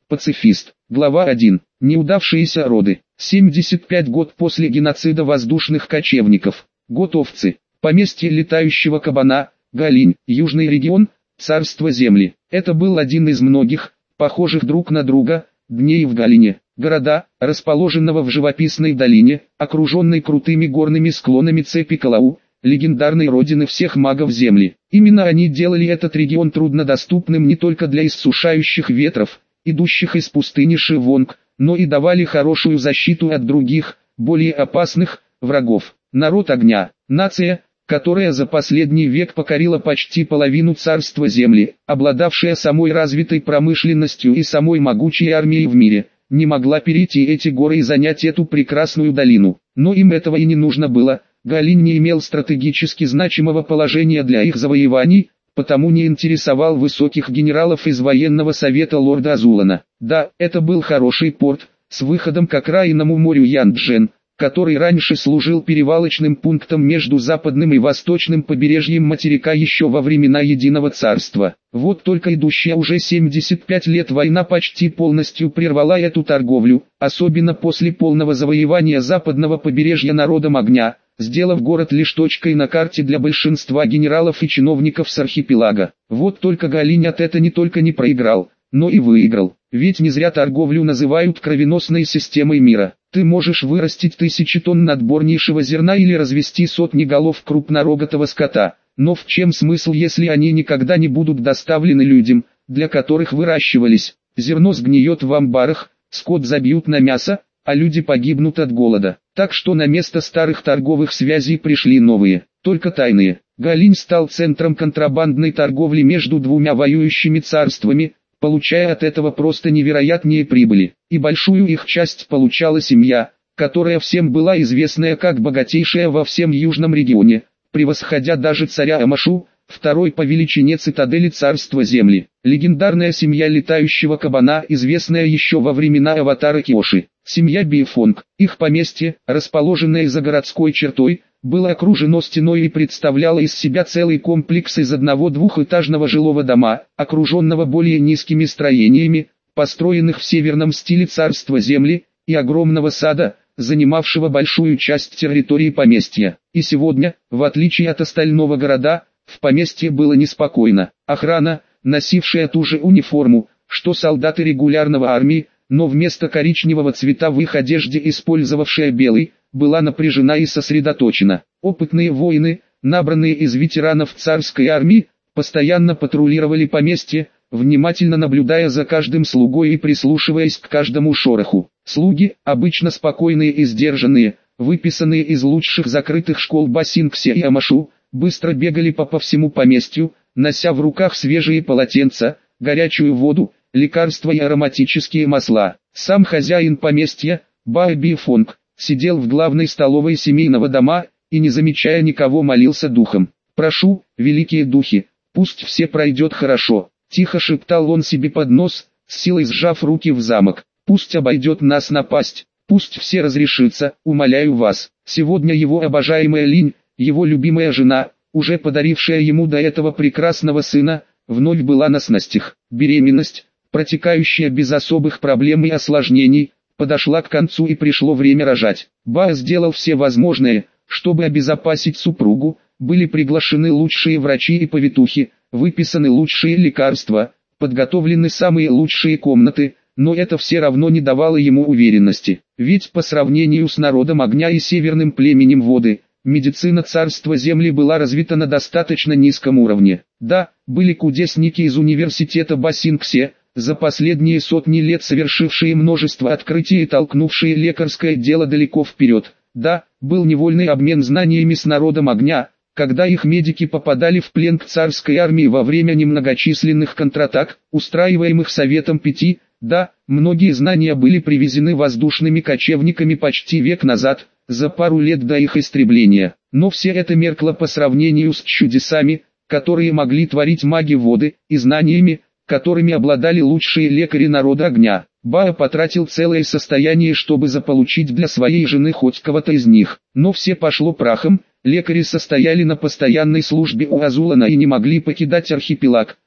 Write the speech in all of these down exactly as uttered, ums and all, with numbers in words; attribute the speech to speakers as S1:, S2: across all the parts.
S1: Пацифист. Глава один. Неудавшиеся роды. семьдесят пять год после геноцида воздушных кочевников. Год овцы. Поместье летающего кабана, Галинь, Южный регион, Царство Земли. Это был один из многих, похожих друг на друга, дней в Галине. Города, расположенного в живописной долине, окруженной крутыми горными склонами цепи Калау, легендарной родины всех магов Земли. Именно они делали этот регион труднодоступным не только для иссушающих ветров, идущих из пустыни Шивонг, но и давали хорошую защиту от других, более опасных, врагов. Народ огня, нация, которая за последний век покорила почти половину царства Земли, обладавшая самой развитой промышленностью и самой могучей армией в мире, не могла перейти эти горы и занять эту прекрасную долину. Но им этого и не нужно было. Галинь не имел стратегически значимого положения для их завоеваний, потому не интересовал высоких генералов из военного совета лорда Азулана. Да, это был хороший порт, с выходом к окраинному морю Янчжэн, который раньше служил перевалочным пунктом между западным и восточным побережьем материка еще во времена Единого Царства. Вот только идущая уже семьдесят пять лет война почти полностью прервала эту торговлю, особенно после полного завоевания западного побережья народом огня, сделав город лишь точкой на карте для большинства генералов и чиновников с архипелага. Вот только Галинь от этого не только не проиграл, но и выиграл. Ведь не зря торговлю называют кровеносной системой мира. Ты можешь вырастить тысячи тонн надборнейшего зерна или развести сотни голов крупнорогатого скота. Но в чем смысл, если они никогда не будут доставлены людям, для которых выращивались? Зерно сгниет в амбарах, скот забьют на мясо, а люди погибнут от голода. Так что на место старых торговых связей пришли новые, только тайные. Галинь стал центром контрабандной торговли между двумя воюющими царствами, получая от этого просто невероятные прибыли. И большую их часть получала семья, которая всем была известная как богатейшая во всем южном регионе, превосходя даже царя Амашу, второй по величине цитадели царства Земли. Легендарная семья летающего кабана, известная еще во времена аватара Киоши. Семья Бифонг. Их поместье, расположенное за городской чертой, было окружено стеной и представляло из себя целый комплекс из одного двухэтажного жилого дома, окруженного более низкими строениями, построенных в северном стиле царства Земли, и огромного сада, занимавшего большую часть территории поместья. И сегодня, в отличие от остального города, в поместье было неспокойно. Охрана, носившая ту же униформу, что солдаты регулярного армии, но вместо коричневого цвета в их одежде использовавшая белый, была напряжена и сосредоточена. Опытные воины, набранные из ветеранов царской армии, постоянно патрулировали поместье, внимательно наблюдая за каждым слугой и прислушиваясь к каждому шороху. Слуги, обычно спокойные и сдержанные, выписанные из лучших закрытых школ Басингсе и Амашу, быстро бегали по, по всему поместью, нося в руках свежие полотенца, горячую воду, лекарства и ароматические масла. Сам хозяин поместья, Бао Бифонг, сидел в главной столовой семейного дома и, не замечая никого, молился духом. «Прошу, великие духи, пусть все пройдет хорошо», — тихо шептал он себе под нос, с силой сжав руки в замок. «Пусть обойдет нас напасть, пусть все разрешится, умоляю вас». Сегодня его обожаемая Линь, его любимая жена, уже подарившая ему до этого прекрасного сына, вновь была на снастях. Беременность, протекающая без особых проблем и осложнений, подошла к концу и пришло время рожать. Бао сделал все возможное, чтобы обезопасить супругу, были приглашены лучшие врачи и повитухи, выписаны лучшие лекарства, подготовлены самые лучшие комнаты, но это все равно не давало ему уверенности. Ведь по сравнению с народом огня и северным племенем воды, медицина царства Земли была развита на достаточно низком уровне. Да, были кудесники из университета Басингсе, за последние сотни лет совершившие множество открытий и толкнувшие лекарское дело далеко вперед. Да, был невольный обмен знаниями с народом огня, когда их медики попадали в плен к царской армии во время немногочисленных контратак, устраиваемых Советом Пяти. Да, многие знания были привезены воздушными кочевниками почти век назад, за пару лет до их истребления. Но все это меркло по сравнению с чудесами, которые могли творить маги воды, и знаниями, которыми обладали лучшие лекари народа огня. Бао потратил целое состояние, чтобы заполучить для своей жены хоть кого-то из них. Но все пошло прахом, лекари состояли на постоянной службе у Азулана и не могли покидать архипелаг,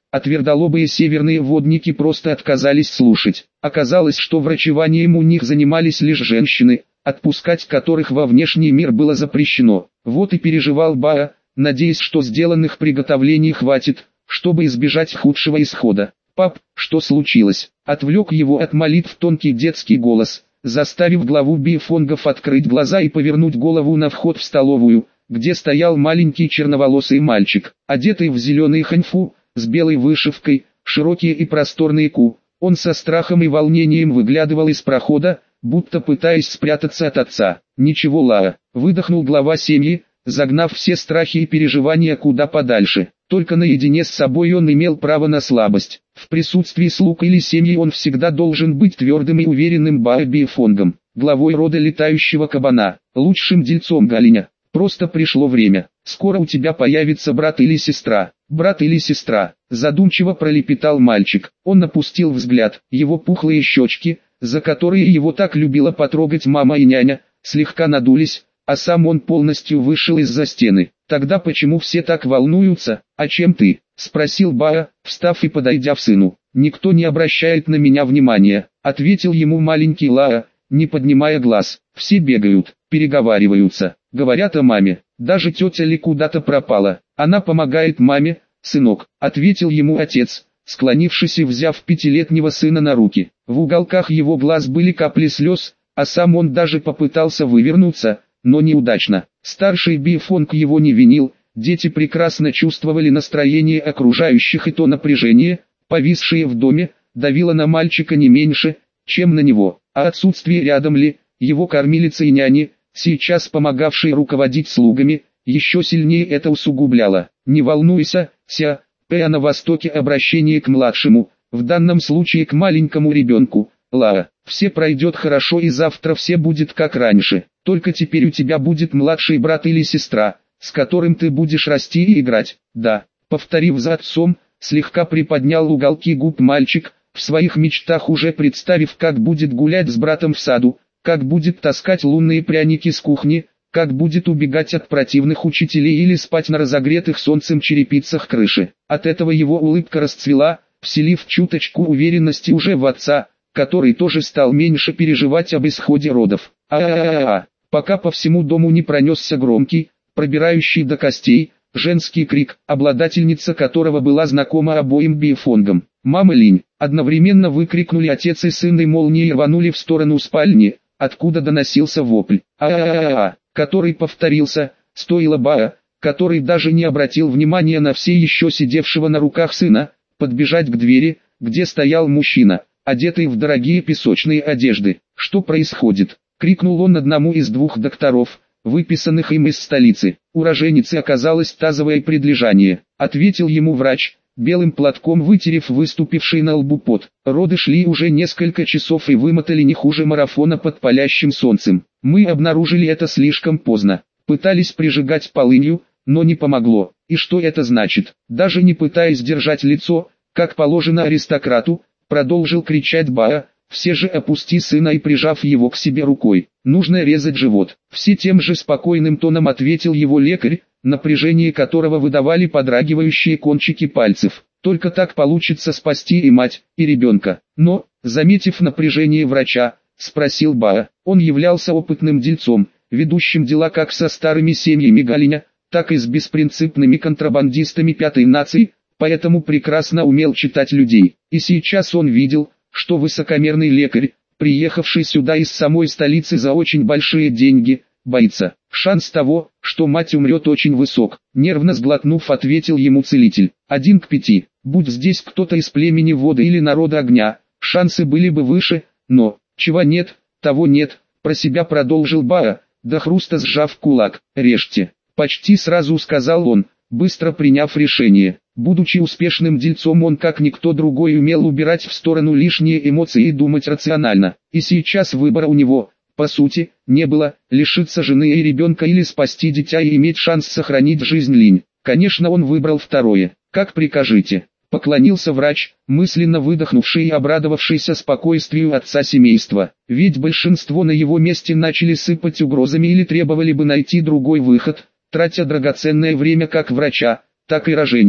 S1: а твердолобые северные водники просто отказались слушать. Оказалось, что врачеванием у них занимались лишь женщины, отпускать которых во внешний мир было запрещено. Вот и переживал Баа, надеясь, что сделанных приготовлений хватит, чтобы избежать худшего исхода. «Пап, что случилось?» Отвлек его от молитв тонкий детский голос, заставив главу Бифонгов открыть глаза и повернуть голову на вход в столовую, где стоял маленький черноволосый мальчик, одетый в зеленый ханьфу, с белой вышивкой, широкие и просторные ку. Он со страхом и волнением выглядывал из прохода, будто пытаясь спрятаться от отца. «Ничего, Лаа», выдохнул глава семьи, загнав все страхи и переживания куда подальше. Только наедине с собой он имел право на слабость. В присутствии слуг или семьи он всегда должен быть твердым и уверенным Баа Бифонгом, главой рода летающего кабана, лучшим дельцом Галиня. Просто пришло время. Скоро у тебя появится брат или сестра. Брат или сестра, задумчиво пролепетал мальчик. Он опустил взгляд. Его пухлые щечки, за которые его так любила потрогать мама и няня, слегка надулись, а сам он полностью вышел из-за стены. «Тогда почему все так волнуются? А чем ты?» — спросил Баа, встав и подойдя к сыну. «Никто не обращает на меня внимания», — ответил ему маленький Лаа, не поднимая глаз. «Все бегают, переговариваются, говорят о маме. Даже тетя Ли куда-то пропала. Она помогает маме, сынок», — ответил ему отец, склонившись и взяв пятилетнего сына на руки. В уголках его глаз были капли слез, а сам он даже попытался вывернуться, но неудачно. Старший Бифонг его не винил, дети прекрасно чувствовали настроение окружающих, и то напряжение, повисшее в доме, давило на мальчика не меньше, чем на него. А отсутствие рядом Ли, его кормилицы и няни, сейчас помогавшие руководить слугами, еще сильнее это усугубляло. «Не волнуйся, ся», а на востоке обращение к младшему, в данном случае к маленькому ребенку, Лаа. «Все пройдет хорошо и завтра все будет как раньше. Только теперь у тебя будет младший брат или сестра, с которым ты будешь расти и играть». «Да», повторив за отцом, слегка приподнял уголки губ мальчик, в своих мечтах уже представив, как будет гулять с братом в саду, как будет таскать лунные пряники с кухни, как будет убегать от противных учителей или спать на разогретых солнцем черепицах крыши. От этого его улыбка расцвела, вселив чуточку уверенности уже в отца, который тоже стал меньше переживать об исходе родов. А-а-а-а, пока по всему дому не пронесся громкий, пробирающий до костей, женский крик, обладательница которого была знакома обоим Бифонгам. «Мама Линь!» Одновременно выкрикнули отец и сын и молнией рванули в сторону спальни, откуда доносился вопль. А-а-а-а, который повторился, стоило Баа, который даже не обратил внимания на все еще сидевшего на руках сына, подбежать к двери, где стоял мужчина, одетый в дорогие песочные одежды. «Что происходит?» — крикнул он одному из двух докторов, выписанных им из столицы. «Уроженицей оказалось тазовое предлежание», — ответил ему врач, белым платком вытерев выступивший на лбу пот. «Роды шли уже несколько часов и вымотали не хуже марафона под палящим солнцем. Мы обнаружили это слишком поздно. Пытались прижигать полынью, но не помогло. И что это значит?» Даже не пытаясь держать лицо, как положено аристократу, продолжил кричать Баа, все же опусти сына и прижав его к себе рукой. «Нужно резать живот». Все тем же спокойным тоном ответил его лекарь, напряжение которого выдавали подрагивающие кончики пальцев. Только так получится спасти и мать, и ребенка. Но, заметив напряжение врача, спросил Баа. Он являлся опытным дельцом, ведущим дела как со старыми семьями Галиня, так и с беспринципными контрабандистами пятой нации, поэтому прекрасно умел читать людей. И сейчас он видел, что высокомерный лекарь, приехавший сюда из самой столицы за очень большие деньги, боится. «Шанс того, что мать умрет, очень высок», — нервно сглотнув, ответил ему целитель. «Один к пяти. Будь здесь кто-то из племени воды или народа огня, шансы были бы выше, но, чего нет, того нет», — про себя продолжил Баа, до хруста сжав кулак. «Режьте», — почти сразу сказал он, быстро приняв решение. Будучи успешным дельцом, он как никто другой умел убирать в сторону лишние эмоции и думать рационально. И сейчас выбора у него, по сути, не было: лишиться жены и ребенка или спасти дитя и иметь шанс сохранить жизнь Линь. Конечно, он выбрал второе. «Как прикажете», — поклонился врач, мысленно выдохнувший и обрадовавшийся спокойствию отца семейства. Ведь большинство на его месте начали сыпать угрозами или требовали бы найти другой выход, тратя драгоценное время как врача, так и роженицы.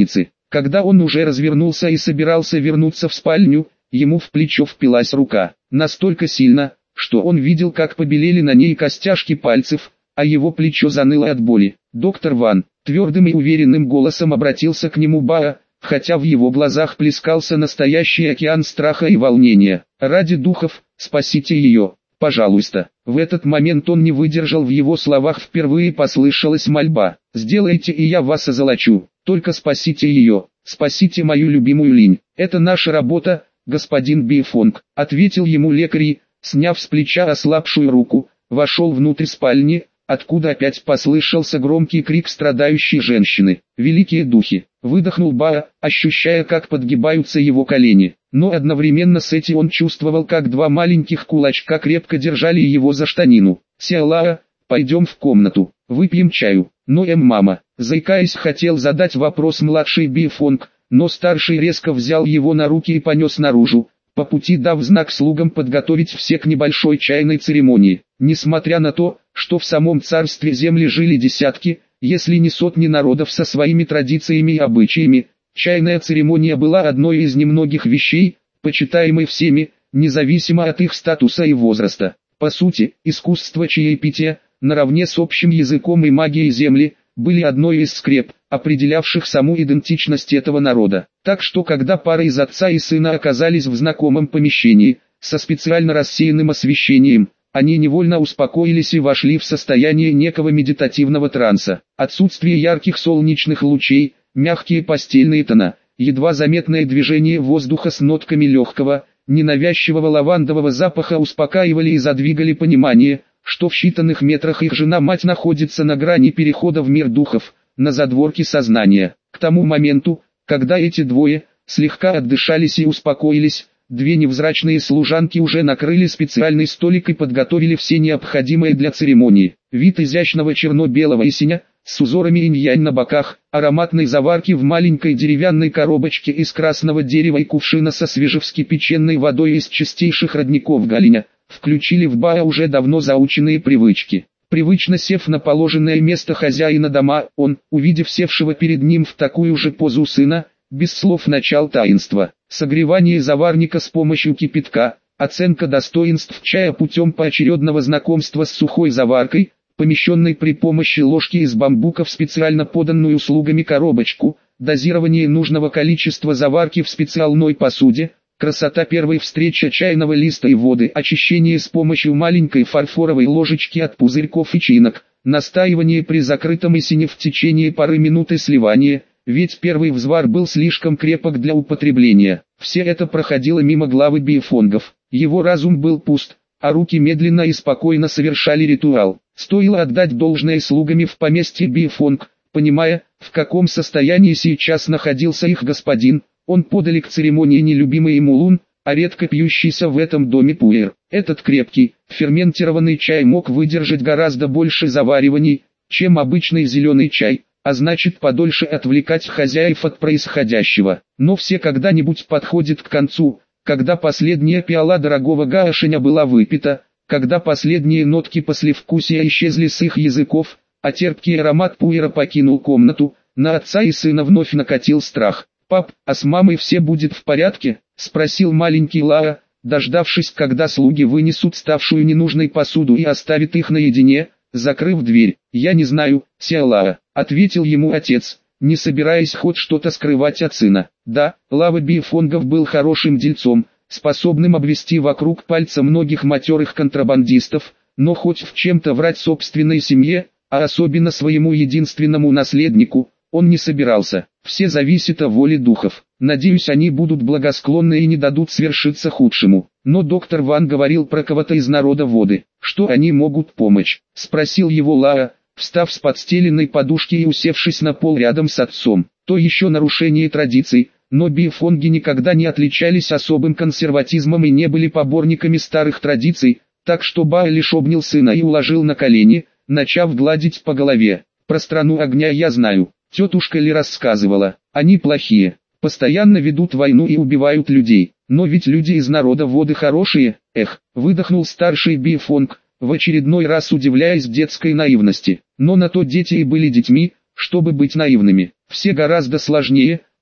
S1: Когда он уже развернулся и собирался вернуться в спальню, ему в плечо впилась рука, настолько сильно, что он видел, как побелели на ней костяшки пальцев, а его плечо заныло от боли. «Доктор Ван», твердым и уверенным голосом обратился к нему Баа, хотя в его глазах плескался настоящий океан страха и волнения. «Ради духов, спасите ее, пожалуйста». В этот момент он не выдержал, в его словах впервые послышалась мольба. «Сделайте, и я вас озолочу, только спасите ее, спасите мою любимую Линь. Это наша работа, господин Бифонг», ответил ему лекарь и, сняв с плеча ослабшую руку, вошел внутрь спальни, откуда опять послышался громкий крик страдающей женщины. «Великие духи!» — выдохнул Баа, ощущая, как подгибаются его колени. Но одновременно с этим он чувствовал, как два маленьких кулачка крепко держали его за штанину. «Сиалаа, пойдем в комнату, выпьем чаю». «Но эм мама», заикаясь, хотел задать вопрос младший Бифонг, но старший резко взял его на руки и понес наружу, по пути дав знак слугам подготовить все к небольшой чайной церемонии. Несмотря на то, что в самом царстве земли жили десятки, если не сотни народов со своими традициями и обычаями, чайная церемония была одной из немногих вещей, почитаемой всеми, независимо от их статуса и возраста. По сути, искусство чаепития, наравне с общим языком и магией земли, были одной из скреп, определявших саму идентичность этого народа. Так что когда пара из отца и сына оказались в знакомом помещении, со специально рассеянным освещением, они невольно успокоились и вошли в состояние некого медитативного транса. Отсутствие ярких солнечных лучей, мягкие постельные тона, едва заметное движение воздуха с нотками легкого, ненавязчивого лавандового запаха успокаивали и задвигали понимание, что в считанных метрах их жена-мать находится на грани перехода в мир духов, на задворке сознания. К тому моменту, когда эти двое слегка отдышались и успокоились, две невзрачные служанки уже накрыли специальный столик и подготовили все необходимое для церемонии. Вид изящного черно-белого ясеня, с узорами инь-янь на боках, ароматной заварки в маленькой деревянной коробочке из красного дерева и кувшина со свежевскипяченной водой из чистейших родников Галиня, включили в Баа уже давно заученные привычки. Привычно сев на положенное место хозяина дома, он, увидев севшего перед ним в такую же позу сына, без слов начал таинство. Согревание заварника с помощью кипятка, оценка достоинств чая путем поочередного знакомства с сухой заваркой, помещенной при помощи ложки из бамбука в специально поданную слугами коробочку, дозирование нужного количества заварки в специальной посуде, красота первой встречи чайного листа и воды, очищение с помощью маленькой фарфоровой ложечки от пузырьков и чинок, настаивание при закрытом ясене в течение пары минут и сливание, ведь первый взвар был слишком крепок для употребления. Все это проходило мимо главы Бифонгов. Его разум был пуст, а руки медленно и спокойно совершали ритуал. Стоило отдать должное слугами в поместье Бифонг, понимая, в каком состоянии сейчас находился их господин, он подали к церемонии нелюбимый ему лун, а редко пьющийся в этом доме пуэр. Этот крепкий, ферментированный чай мог выдержать гораздо больше завариваний, чем обычный зеленый чай, а значит подольше отвлекать хозяев от происходящего. Но все когда-нибудь подходит к концу, когда последняя пиала дорогого гаошеня была выпита, когда последние нотки послевкусия исчезли с их языков, а терпкий аромат пуэра покинул комнату, на отца и сына вновь накатил страх. «Пап, а с мамой все будет в порядке?» — спросил маленький Лаа, дождавшись, когда слуги вынесут ставшую ненужной посуду и оставят их наедине, закрыв дверь. «Я не знаю, Сиалаа», — ответил ему отец, не собираясь хоть что-то скрывать от сына. Да, Лава Бифонгов был хорошим дельцом, способным обвести вокруг пальца многих матерых контрабандистов, но хоть в чем-то врать собственной семье, а особенно своему единственному наследнику, он не собирался. Все зависит от воли духов. Надеюсь, они будут благосклонны и не дадут свершиться худшему. Но доктор Ван говорил про кого-то из народа воды. Что они могут помочь? Спросил его Лаа, встав с подстеленной подушки и усевшись на пол рядом с отцом. То еще нарушение традиций, но Бифонги никогда не отличались особым консерватизмом и не были поборниками старых традиций, так что Баа лишь обнял сына и уложил на колени, начав гладить по голове. Про страну огня я знаю. Тетушка Ли рассказывала, они плохие, постоянно ведут войну и убивают людей, но ведь люди из народа воды хорошие, эх, выдохнул старший Бифонг, в очередной раз удивляясь детской наивности, но на то дети и были детьми, чтобы быть наивными, все гораздо сложнее,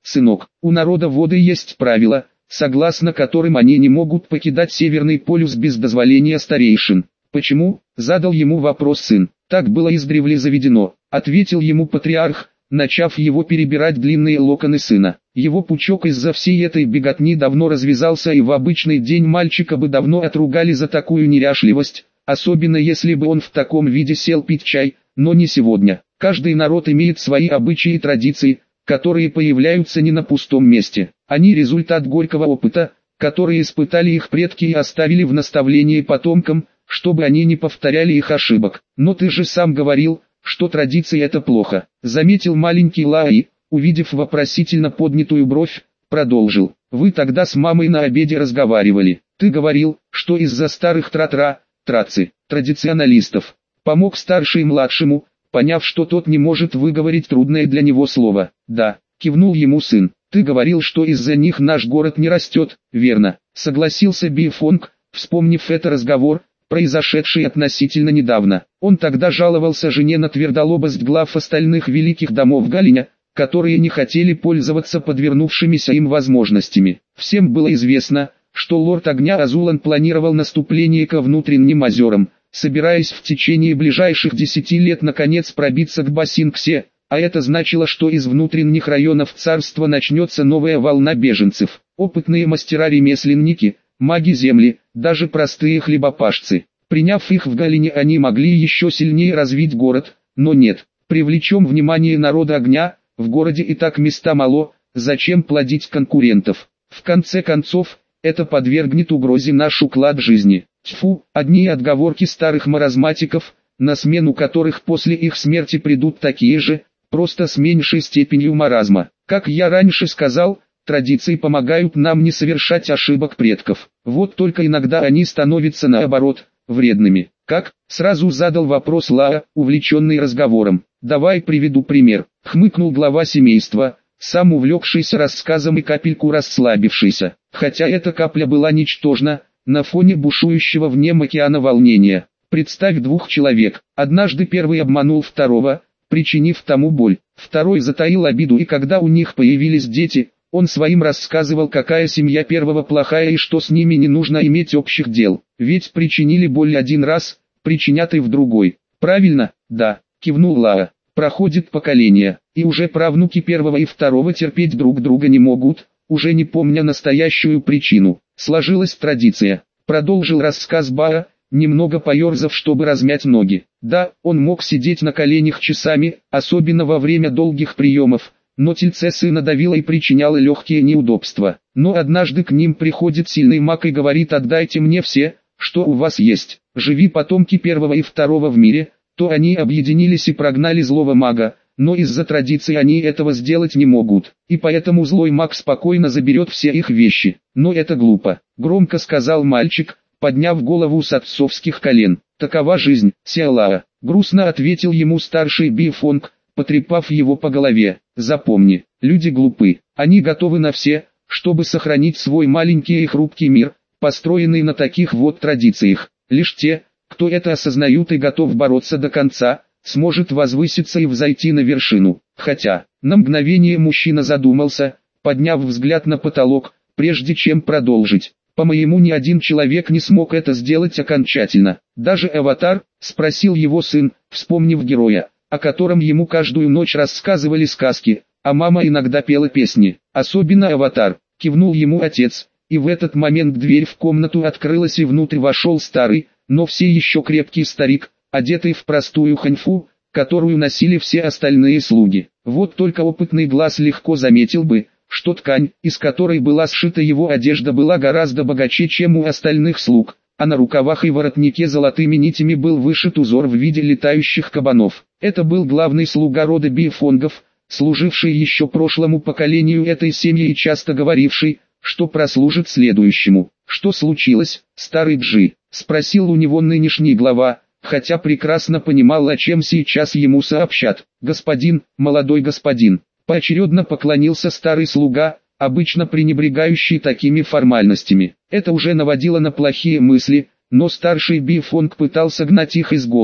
S1: сынок, у народа воды есть правила, согласно которым они не могут покидать Северный полюс без дозволения старейшин. Почему? Задал ему вопрос сын. Так было издревле заведено, ответил ему патриарх, начав его перебирать длинные локоны сына. Его пучок из-за всей этой беготни давно развязался, и в обычный день мальчика бы давно отругали за такую неряшливость, особенно если бы он в таком виде сел пить чай, но не сегодня. Каждый народ имеет свои обычаи и традиции, которые появляются не на пустом месте. Они результат горького опыта, который испытали их предки и оставили в наставлении потомкам, чтобы они не повторяли их ошибок. Но ты же сам говорил, что традиции это плохо. Заметил маленький Лаи, увидев вопросительно поднятую бровь, продолжил. Вы тогда с мамой на обеде разговаривали. Ты говорил, что из-за старых тра-тра, трацы, традиционалистов, помог старший младшему, поняв, что тот не может выговорить трудное для него слово. Да, кивнул ему сын. Ты говорил, что из-за них наш город не растет, верно? Согласился Бифонг, вспомнив этот разговор, произошедший относительно недавно. Он тогда жаловался жене на твердолобость глав остальных великих домов Галиня, которые не хотели пользоваться подвернувшимися им возможностями. Всем было известно, что лорд Огня Азулан планировал наступление ко внутренним озерам, собираясь в течение ближайших десяти лет наконец пробиться к Басинксе, а это значило, что из внутренних районов царства начнется новая волна беженцев. Опытные мастера-ремесленники, маги земли, даже простые хлебопашцы. Приняв их в Галине, они могли еще сильнее развить город, но нет. Привлечем внимание народа Огня, в городе и так места мало, зачем плодить конкурентов? В конце концов, это подвергнет угрозе наш уклад жизни. Тьфу, одни отговорки старых маразматиков, на смену которых после их смерти придут такие же, просто с меньшей степенью маразма. Как я раньше сказал, традиции помогают нам не совершать ошибок предков. Вот только иногда они становятся наоборот, вредными. Как? Сразу задал вопрос Лаа, увлеченный разговором. Давай приведу пример. Хмыкнул глава семейства, сам увлекшийся рассказом и капельку расслабившийся. Хотя эта капля была ничтожна, на фоне бушующего в нем океана волнения. Представь двух человек. Однажды первый обманул второго, причинив тому боль. Второй затаил обиду, и когда у них появились дети, он своим рассказывал, какая семья первого плохая и что с ними не нужно иметь общих дел. Ведь причинили боль один раз, причинят и в другой. Правильно? Да, кивнул Лаа. Проходит поколение, и уже правнуки первого и второго терпеть друг друга не могут, уже не помня настоящую причину. Сложилась традиция. Продолжил рассказ Баа, немного поерзав, чтобы размять ноги. Да, он мог сидеть на коленях часами, особенно во время долгих приемов, но тельце сына давило и причиняло легкие неудобства. Но однажды к ним приходит сильный маг и говорит: отдайте мне все, что у вас есть. Живи потомки первого и второго в мире, то они объединились и прогнали злого мага, но из-за традиции они этого сделать не могут, и поэтому злой маг спокойно заберет все их вещи. Но это глупо, громко сказал мальчик, подняв голову с отцовских колен. Такова жизнь, Сиалаа. Грустно ответил ему старший Бифонг, потрепав его по голове. Запомни, люди глупы, они готовы на все, чтобы сохранить свой маленький и хрупкий мир, построенный на таких вот традициях. Лишь те, кто это осознают и готов бороться до конца, сможет возвыситься и взойти на вершину. Хотя, на мгновение мужчина задумался, подняв взгляд на потолок, прежде чем продолжить. По-моему, ни один человек не смог это сделать окончательно. Даже Аватар, спросил его сын, вспомнив героя, о котором ему каждую ночь рассказывали сказки, а мама иногда пела песни. Особенно Аватар, кивнул ему отец, и в этот момент дверь в комнату открылась и внутрь вошел старый, но все еще крепкий старик, одетый в простую ханьфу, которую носили все остальные слуги. Вот только опытный глаз легко заметил бы, что ткань, из которой была сшита его одежда, была гораздо богаче, чем у остальных слуг, а на рукавах и воротнике золотыми нитями был вышит узор в виде летающих кабанов. Это был главный слуга рода Бифонгов, служивший еще прошлому поколению этой семьи и часто говоривший, что прослужит следующему. «Что случилось, старый Джи?» — спросил у него нынешний глава, хотя прекрасно понимал, о чем сейчас ему сообщат. «Господин, молодой господин», — поочередно поклонился старый слуга, обычно пренебрегающий такими формальностями. Это уже наводило на плохие мысли, но старший Бифонг пытался гнать их из головы.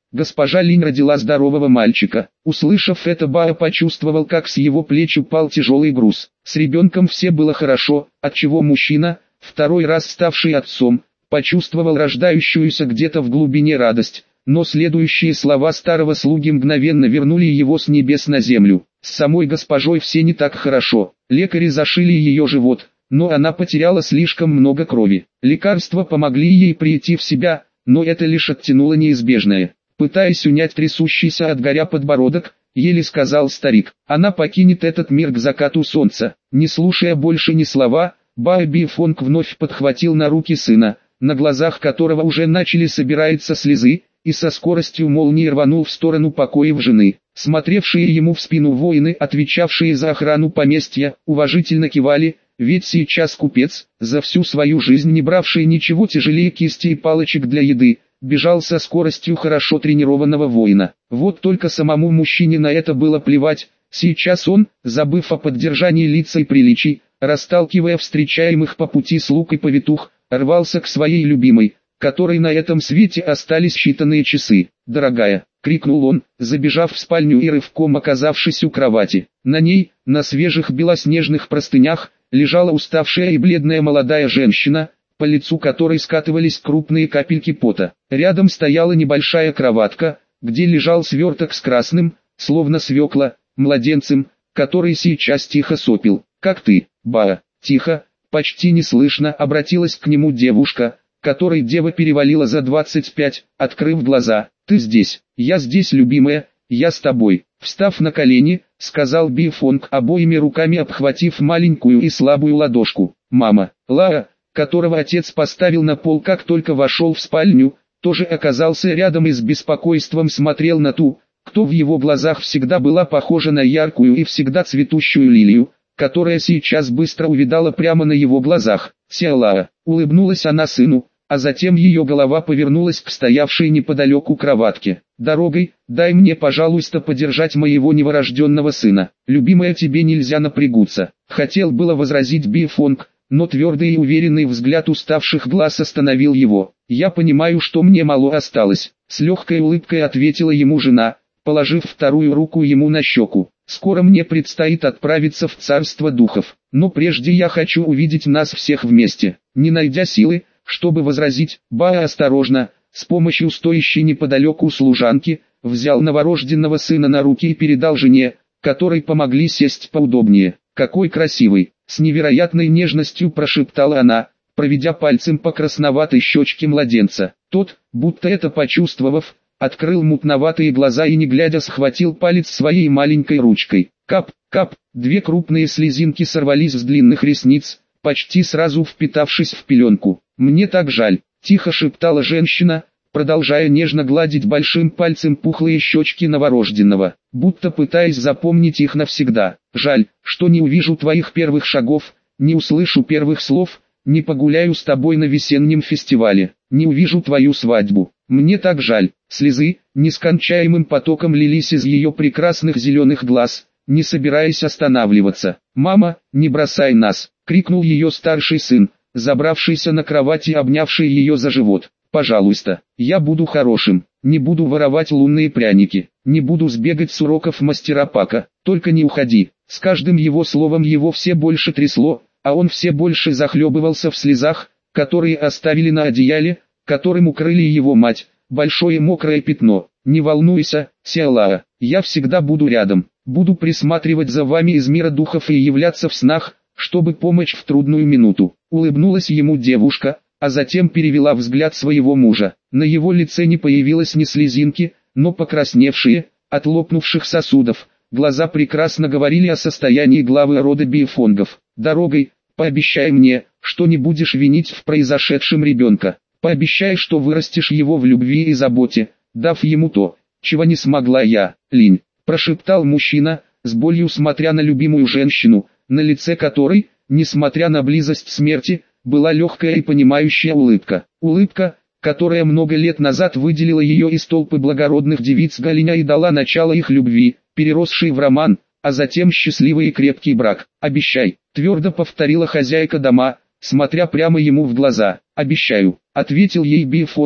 S1: Госпожа Линь родила здорового мальчика. Услышав это, Бао почувствовал, как с его плеч упал тяжелый груз. С ребенком все было хорошо, отчего мужчина, второй раз ставший отцом, почувствовал рождающуюся где-то в глубине радость. Но следующие слова старого слуги мгновенно вернули его с небес на землю. С самой госпожой все не так хорошо. Лекари зашили ее живот, но она потеряла слишком много крови. Лекарства помогли ей прийти в себя, но это лишь оттянуло неизбежное. Пытаясь унять трясущийся от горя подбородок, еле сказал старик: она покинет этот мир к закату солнца. Не слушая больше ни слова, Бао Бифонг вновь подхватил на руки сына, на глазах которого уже начали собираться слезы, и со скоростью молнии рванул в сторону покоев жены. Смотревшие ему в спину воины, отвечавшие за охрану поместья, уважительно кивали, ведь сейчас купец, за всю свою жизнь не бравший ничего тяжелее кисти и палочек для еды, бежал со скоростью хорошо тренированного воина. Вот только самому мужчине на это было плевать. Сейчас он, забыв о поддержании лица и приличий, расталкивая встречаемых по пути слуг и повитух, рвался к своей любимой, которой на этом свете остались считанные часы. «Дорогая!» — крикнул он, забежав в спальню и рывком оказавшись у кровати. На ней, на свежих белоснежных простынях, лежала уставшая и бледная молодая женщина, по лицу которой скатывались крупные капельки пота. Рядом стояла небольшая кроватка, где лежал сверток с красным, словно свекла, младенцем, который сейчас тихо сопел. «Как ты, Бао?» «Тихо, почти неслышно», обратилась к нему девушка, которой дева перевалила за двадцать пять, открыв глаза. «Ты здесь?» «Я здесь, любимая, я с тобой». Встав на колени, сказал Бифонг, обоими руками обхватив маленькую и слабую ладошку. «Мама». Лао, которого отец поставил на пол, как только вошел в спальню, тоже оказался рядом и с беспокойством смотрел на ту, кто в его глазах всегда была похожа на яркую и всегда цветущую лилию, которая сейчас быстро увядала прямо на его глазах. «Сиалаа», улыбнулась она сыну, а затем ее голова повернулась к стоявшей неподалеку кроватке. «Дорогой, дай мне, пожалуйста, подержать моего новорожденного сына. Любимая, тебе нельзя напрягаться». Хотел было возразить Бифонг, но твердый и уверенный взгляд уставших глаз остановил его. «Я понимаю, что мне мало осталось», — с легкой улыбкой ответила ему жена, положив вторую руку ему на щеку. «Скоро мне предстоит отправиться в царство духов, но прежде я хочу увидеть нас всех вместе». Не найдя силы, чтобы возразить, Бао осторожно, с помощью стоящей неподалеку служанки, взял новорожденного сына на руки и передал жене, которой помогли сесть поудобнее. «Какой красивый!» — с невероятной нежностью прошептала она, проведя пальцем по красноватой щечке младенца. Тот, будто это почувствовав, открыл мутноватые глаза и не глядя схватил палец своей маленькой ручкой. Кап, кап, две крупные слезинки сорвались с длинных ресниц, почти сразу впитавшись в пеленку. «Мне так жаль», — тихо шептала женщина, продолжая нежно гладить большим пальцем пухлые щечки новорожденного, будто пытаясь запомнить их навсегда. «Жаль, что не увижу твоих первых шагов, не услышу первых слов, не погуляю с тобой на весеннем фестивале, не увижу твою свадьбу. Мне так жаль». Слезы, нескончаемым потоком лились из ее прекрасных зеленых глаз, не собираясь останавливаться. «Мама, не бросай нас!» — крикнул ее старший сын, забравшийся на кровать и обнявший ее за живот. «Пожалуйста, я буду хорошим, не буду воровать лунные пряники, не буду сбегать с уроков мастера Пака, только не уходи». С каждым его словом его все больше трясло, а он все больше захлебывался в слезах, которые оставили на одеяле, которым укрыли его мать, большое мокрое пятно. «Не волнуйся, Сиалаа, я всегда буду рядом, буду присматривать за вами из мира духов и являться в снах, чтобы помочь в трудную минуту». Улыбнулась ему девушка, а затем перевела взгляд своего мужа. На его лице не появилось ни слезинки, но покрасневшие, от лопнувших сосудов, глаза прекрасно говорили о состоянии главы рода Бифонгов. «Дорогой, пообещай мне, что не будешь винить в произошедшем ребенка. Пообещай, что вырастешь его в любви и заботе, дав ему то, чего не смогла я, Линь», прошептал мужчина, с болью смотря на любимую женщину, на лице которой, несмотря на близость смерти, была легкая и понимающая улыбка. Улыбка, которая много лет назад выделила ее из толпы благородных девиц Галиня и дала начало их любви, переросшей в роман, а затем счастливый и крепкий брак. «Обещай», — твердо повторила хозяйка дома, смотря прямо ему в глаза. «Обещаю», — ответил ей Бифонг,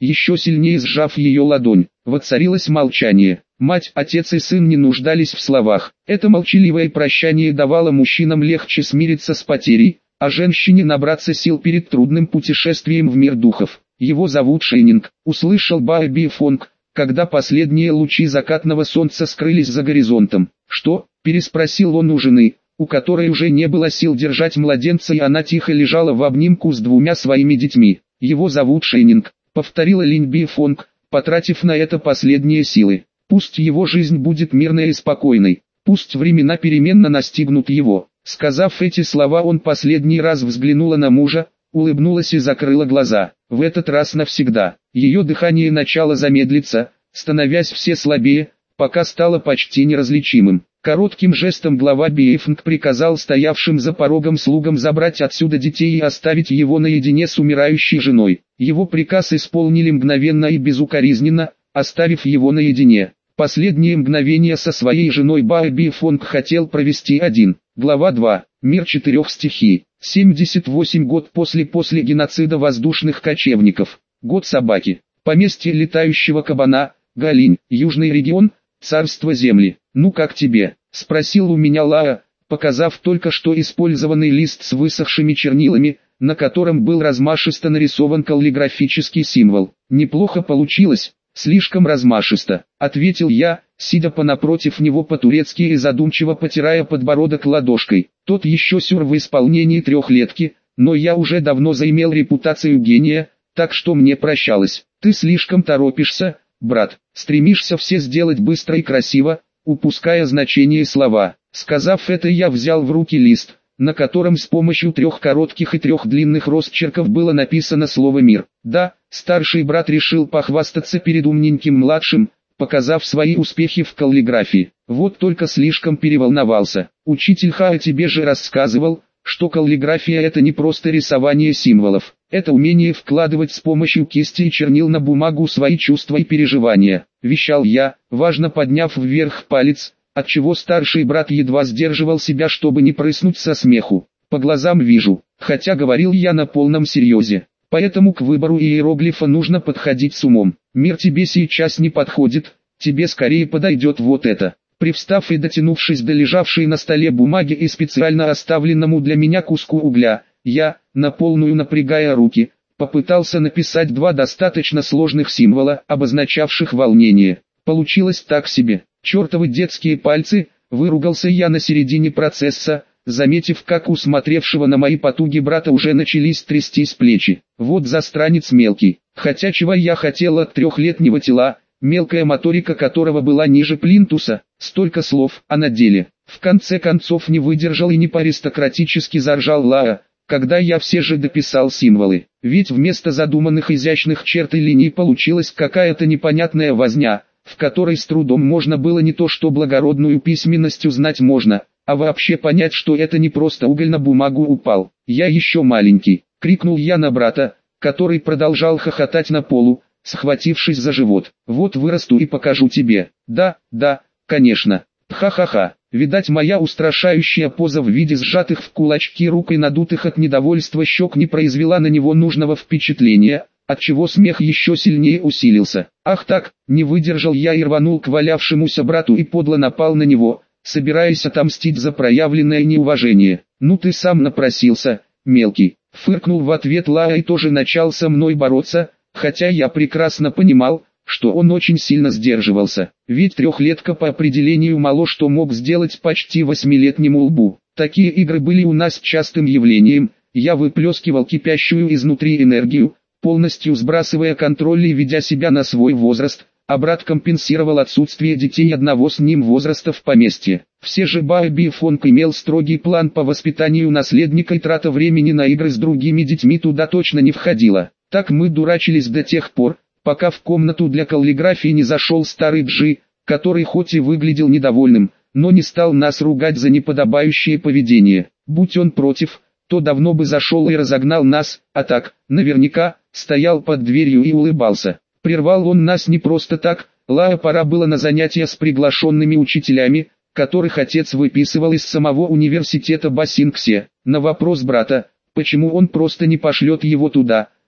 S1: еще сильнее сжав ее ладонь. Воцарилось молчание. Мать, отец и сын не нуждались в словах. Это молчаливое прощание давало мужчинам легче смириться с потерей, а женщине набраться сил перед трудным путешествием в мир духов. «Его зовут Шейнинг», — услышал Баоби Фонг, когда последние лучи закатного солнца скрылись за горизонтом. «Что?» — переспросил он у жены, у которой уже не было сил держать младенца, и она тихо лежала в обнимку с двумя своими детьми. «Его зовут Шейнинг», — повторила Линь Би Фонг, потратив на это последние силы. «Пусть его жизнь будет мирной и спокойной, пусть времена переменно настигнут его». Сказав эти слова, он последний раз взглянула на мужа, улыбнулась и закрыла глаза. В этот раз навсегда. Ее дыхание начало замедлиться, становясь все слабее, пока стало почти неразличимым. Коротким жестом глава Биэфнг приказал стоявшим за порогом слугам забрать отсюда детей и оставить его наедине с умирающей женой. Его приказ исполнили мгновенно и безукоризненно, оставив его наедине. Последние мгновения со своей женой Баоби Фонг хотел провести один. Глава два. Мир четырех стихий. семьдесят восемь год после после геноцида воздушных кочевников. Год собаки. Поместье летающего кабана, Галинь, южный регион, царство земли. «Ну как тебе?» — спросил у меня Лаа, показав только что использованный лист с высохшими чернилами, на котором был размашисто нарисован каллиграфический символ. «Неплохо получилось, слишком размашисто», — ответил я, сидя понапротив него по-турецки и задумчиво потирая подбородок ладошкой. Тот еще сюр в исполнении трехлетки, но я уже давно заимел репутацию гения, так что мне прощалось. «Ты слишком торопишься, брат, стремишься все сделать быстро и красиво, упуская значение слова». Сказав это, я взял в руки лист, на котором с помощью трех коротких и трех длинных росчерков было написано слово «мир». Да, старший брат решил похвастаться перед умненьким младшим, показав свои успехи в каллиграфии. Вот только слишком переволновался. Учитель Ха тебе же рассказывал, что каллиграфия — это не просто рисование символов, это умение вкладывать с помощью кисти и чернил на бумагу свои чувства и переживания, вещал я, важно подняв вверх палец, отчего старший брат едва сдерживал себя, чтобы не прыснуть со смеху. По глазам вижу, хотя говорил я на полном серьезе, поэтому к выбору иероглифа нужно подходить с умом. Мир тебе сейчас не подходит, тебе скорее подойдет вот это. Привстав и дотянувшись до лежавшей на столе бумаги и специально оставленному для меня куску угля, я, на полную напрягая руки, попытался написать два достаточно сложных символа, обозначавших волнение. Получилось так себе. «Чертовы детские пальцы», — выругался я на середине процесса, заметив, как у смотревшего на мои потуги брата уже начались трястись плечи. Вот засранец мелкий. Хотя чего я хотел от трехлетнего тела, мелкая моторика которого была ниже плинтуса, столько слов, а на деле. В конце концов не выдержал и не по-аристократически заржал Лаа, когда я все же дописал символы. Ведь вместо задуманных изящных черт и линий получилась какая-то непонятная возня, в которой с трудом можно было не то что благородную письменность узнать можно, а вообще понять, что это не просто уголь на бумагу упал. «Я еще маленький», — крикнул я на брата, который продолжал хохотать на полу, схватившись за живот. «Вот вырасту и покажу тебе». «Да, да, конечно. Ха-ха-ха». Видать, моя устрашающая поза в виде сжатых в кулачки рук и надутых от недовольства щек не произвела на него нужного впечатления, отчего смех еще сильнее усилился. «Ах так», не выдержал я и рванул к валявшемуся брату и подло напал на него, собираясь отомстить за проявленное неуважение. «Ну ты сам напросился, мелкий», фыркнул в ответ Лаа и тоже начал со мной бороться, хотя я прекрасно понимал, что он очень сильно сдерживался, ведь трехлетка по определению мало что мог сделать почти восьмилетнему лбу. Такие игры были у нас частым явлением, я выплескивал кипящую изнутри энергию, полностью сбрасывая контроль и ведя себя на свой возраст, а брат компенсировал отсутствие детей одного с ним возраста в поместье. Все же Баоби Фонг имел строгий план по воспитанию наследника, и трата времени на игры с другими детьми туда точно не входила. Так мы дурачились до тех пор, пока в комнату для каллиграфии не зашел старый Джи, который хоть и выглядел недовольным, но не стал нас ругать за неподобающее поведение. Будь он против, то давно бы зашел и разогнал нас, а так, наверняка, стоял под дверью и улыбался. Прервал он нас не просто так, Лаа пора было на занятия с приглашенными учителями, которых отец выписывал из самого университета Басингсе. На вопрос брата, почему он просто не пошлет его туда,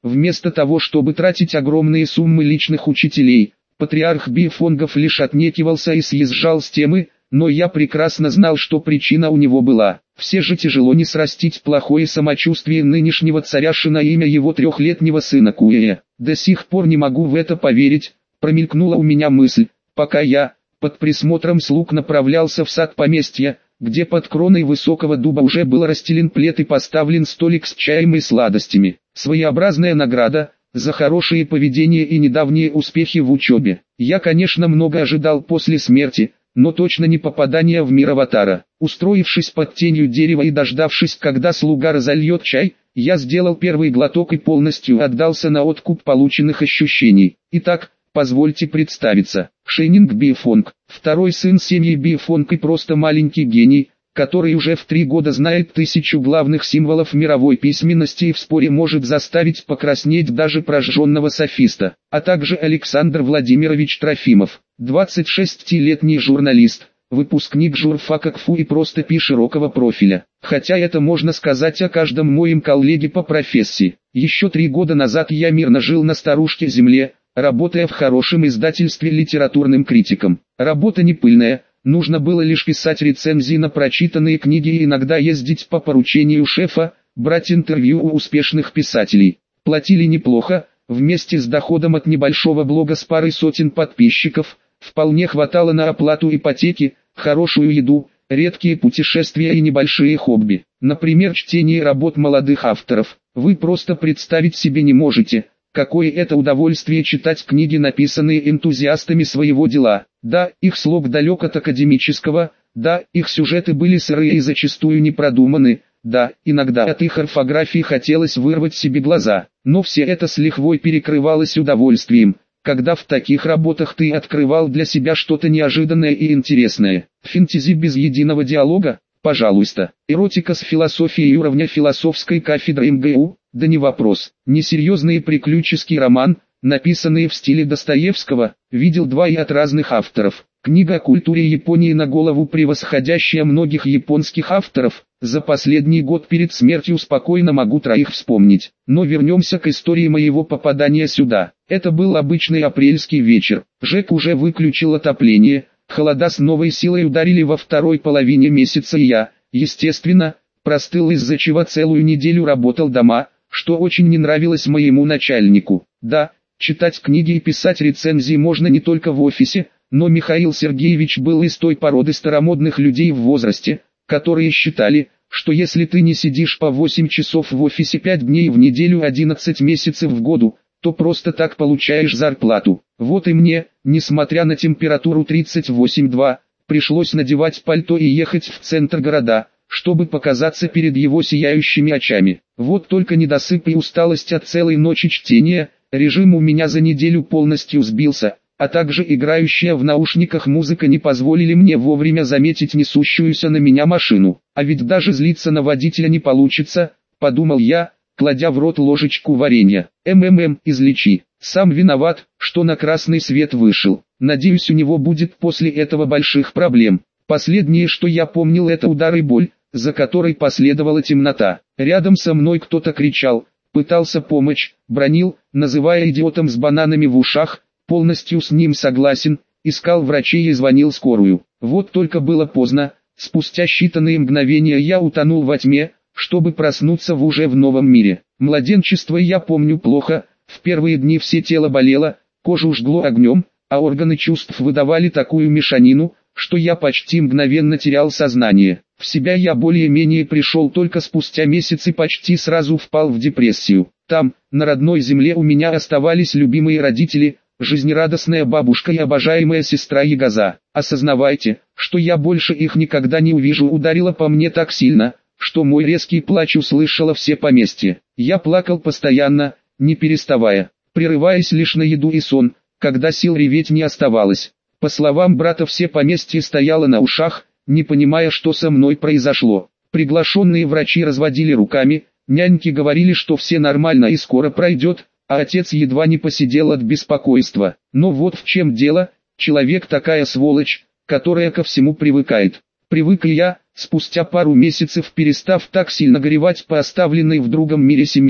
S1: Вместо того, чтобы тратить огромные суммы личных учителей, патриарх Бифонгов лишь отнекивался и съезжал с темы, но я прекрасно знал, что причина у него была. Все же тяжело не срастить плохое самочувствие нынешнего царя Ши на имя его трехлетнего сына Куэя. До сих пор не могу в это поверить, промелькнула у меня мысль, пока я, под присмотром слуг, направлялся в сад поместья, где под кроной высокого дуба уже был расстелен плед и поставлен столик с чаем и сладостями. Своеобразная награда за хорошее поведение и недавние успехи в учебе. Я, конечно, много ожидал после смерти, но точно не попадание в мир Аватара. Устроившись под тенью дерева и дождавшись, когда слуга разольет чай, я сделал первый глоток и полностью отдался на откуп полученных ощущений. Итак, позвольте представиться. Шеннинг Бифонг, второй сын семьи Бифонг и просто маленький гений, который уже в три года знает тысячу главных символов мировой письменности и в споре может заставить покраснеть даже прожженного софиста, а также Александр Владимирович Трофимов, двадцатишестилетний журналист, выпускник журфака КФУ и просто пи широкого профиля. Хотя это можно сказать о каждом моем коллеге по профессии. Еще три года назад я мирно жил на старушке земле, работая в хорошем издательстве литературным критиком. Работа не пыльная. Нужно было лишь писать рецензии на прочитанные книги и иногда ездить по поручению шефа, брать интервью у успешных писателей. Платили неплохо, вместе с доходом от небольшого блога с парой сотен подписчиков, вполне хватало на оплату ипотеки, хорошую еду, редкие путешествия и небольшие хобби. Например, чтение работ молодых авторов. Вы просто представить себе не можете, какое это удовольствие читать книги, написанные энтузиастами своего дела. Да, их слог далек от академического, да, их сюжеты были сырые и зачастую не продуманы, да, иногда от их орфографии хотелось вырвать себе глаза, но все это с лихвой перекрывалось удовольствием, когда в таких работах ты открывал для себя что-то неожиданное и интересное. Фэнтези без единого диалога? Пожалуйста. Эротика с философией уровня философской кафедры эм гэ у? Да не вопрос. Несерьезный приключенский роман, написанный в стиле Достоевского, видел два и от разных авторов. Книга о культуре Японии на голову превосходящая многих японских авторов. За последний год перед смертью спокойно могу троих вспомнить. Но вернемся к истории моего попадания сюда. Это был обычный апрельский вечер. ЖЭК уже выключил отопление. Холода с новой силой ударили во второй половине месяца и я, естественно, простыл, из-за чего целую неделю работал дома, что очень не нравилось моему начальнику. Да, читать книги и писать рецензии можно не только в офисе, но Михаил Сергеевич был из той породы старомодных людей в возрасте, которые считали, что если ты не сидишь по восемь часов в офисе пять дней в неделю одиннадцать месяцев в году, то просто так получаешь зарплату. Вот и мне, несмотря на температуру тридцать восемь и два, пришлось надевать пальто и ехать в центр города, чтобы показаться перед его сияющими очами. Вот только недосып и усталость от целой ночи чтения, режим у меня за неделю полностью сбился, а также играющая в наушниках музыка не позволили мне вовремя заметить несущуюся на меня машину. А ведь даже злиться на водителя не получится, подумал я, кладя в рот ложечку варенья. МММ, излечи. Сам виноват, что на красный свет вышел. Надеюсь, у него будет после этого больших проблем. Последнее, что я помнил, это удар и боль, за которой последовала темнота. Рядом со мной кто-то кричал, пытался помочь, бранил, называя идиотом с бананами в ушах, полностью с ним согласен, искал врачей и звонил скорую. Вот только было поздно, спустя считанные мгновения я утонул во тьме, чтобы проснуться в уже в новом мире. Младенчество я помню плохо, в первые дни все тело болело, кожу жгло огнем, а органы чувств выдавали такую мешанину, что я почти мгновенно терял сознание. В себя я более-менее пришел только спустя месяц и почти сразу впал в депрессию. Там, на родной земле, у меня оставались любимые родители, жизнерадостная бабушка и обожаемая сестра Ягоза. Осознавайте, что я больше их никогда не увижу, ударило по мне так сильно, что мой резкий плач услышало все поместье. Я плакал постоянно, не переставая, прерываясь лишь на еду и сон, когда сил реветь не оставалось. По словам брата, все поместье стояло на ушах, не понимая, что со мной произошло. Приглашенные врачи разводили руками, няньки говорили, что все нормально и скоро пройдет, а отец едва не посидел от беспокойства. Но вот в чем дело, человек такая сволочь, которая ко всему привыкает. Привык и я, спустя пару месяцев перестав так сильно горевать по оставленной в другом мире семье,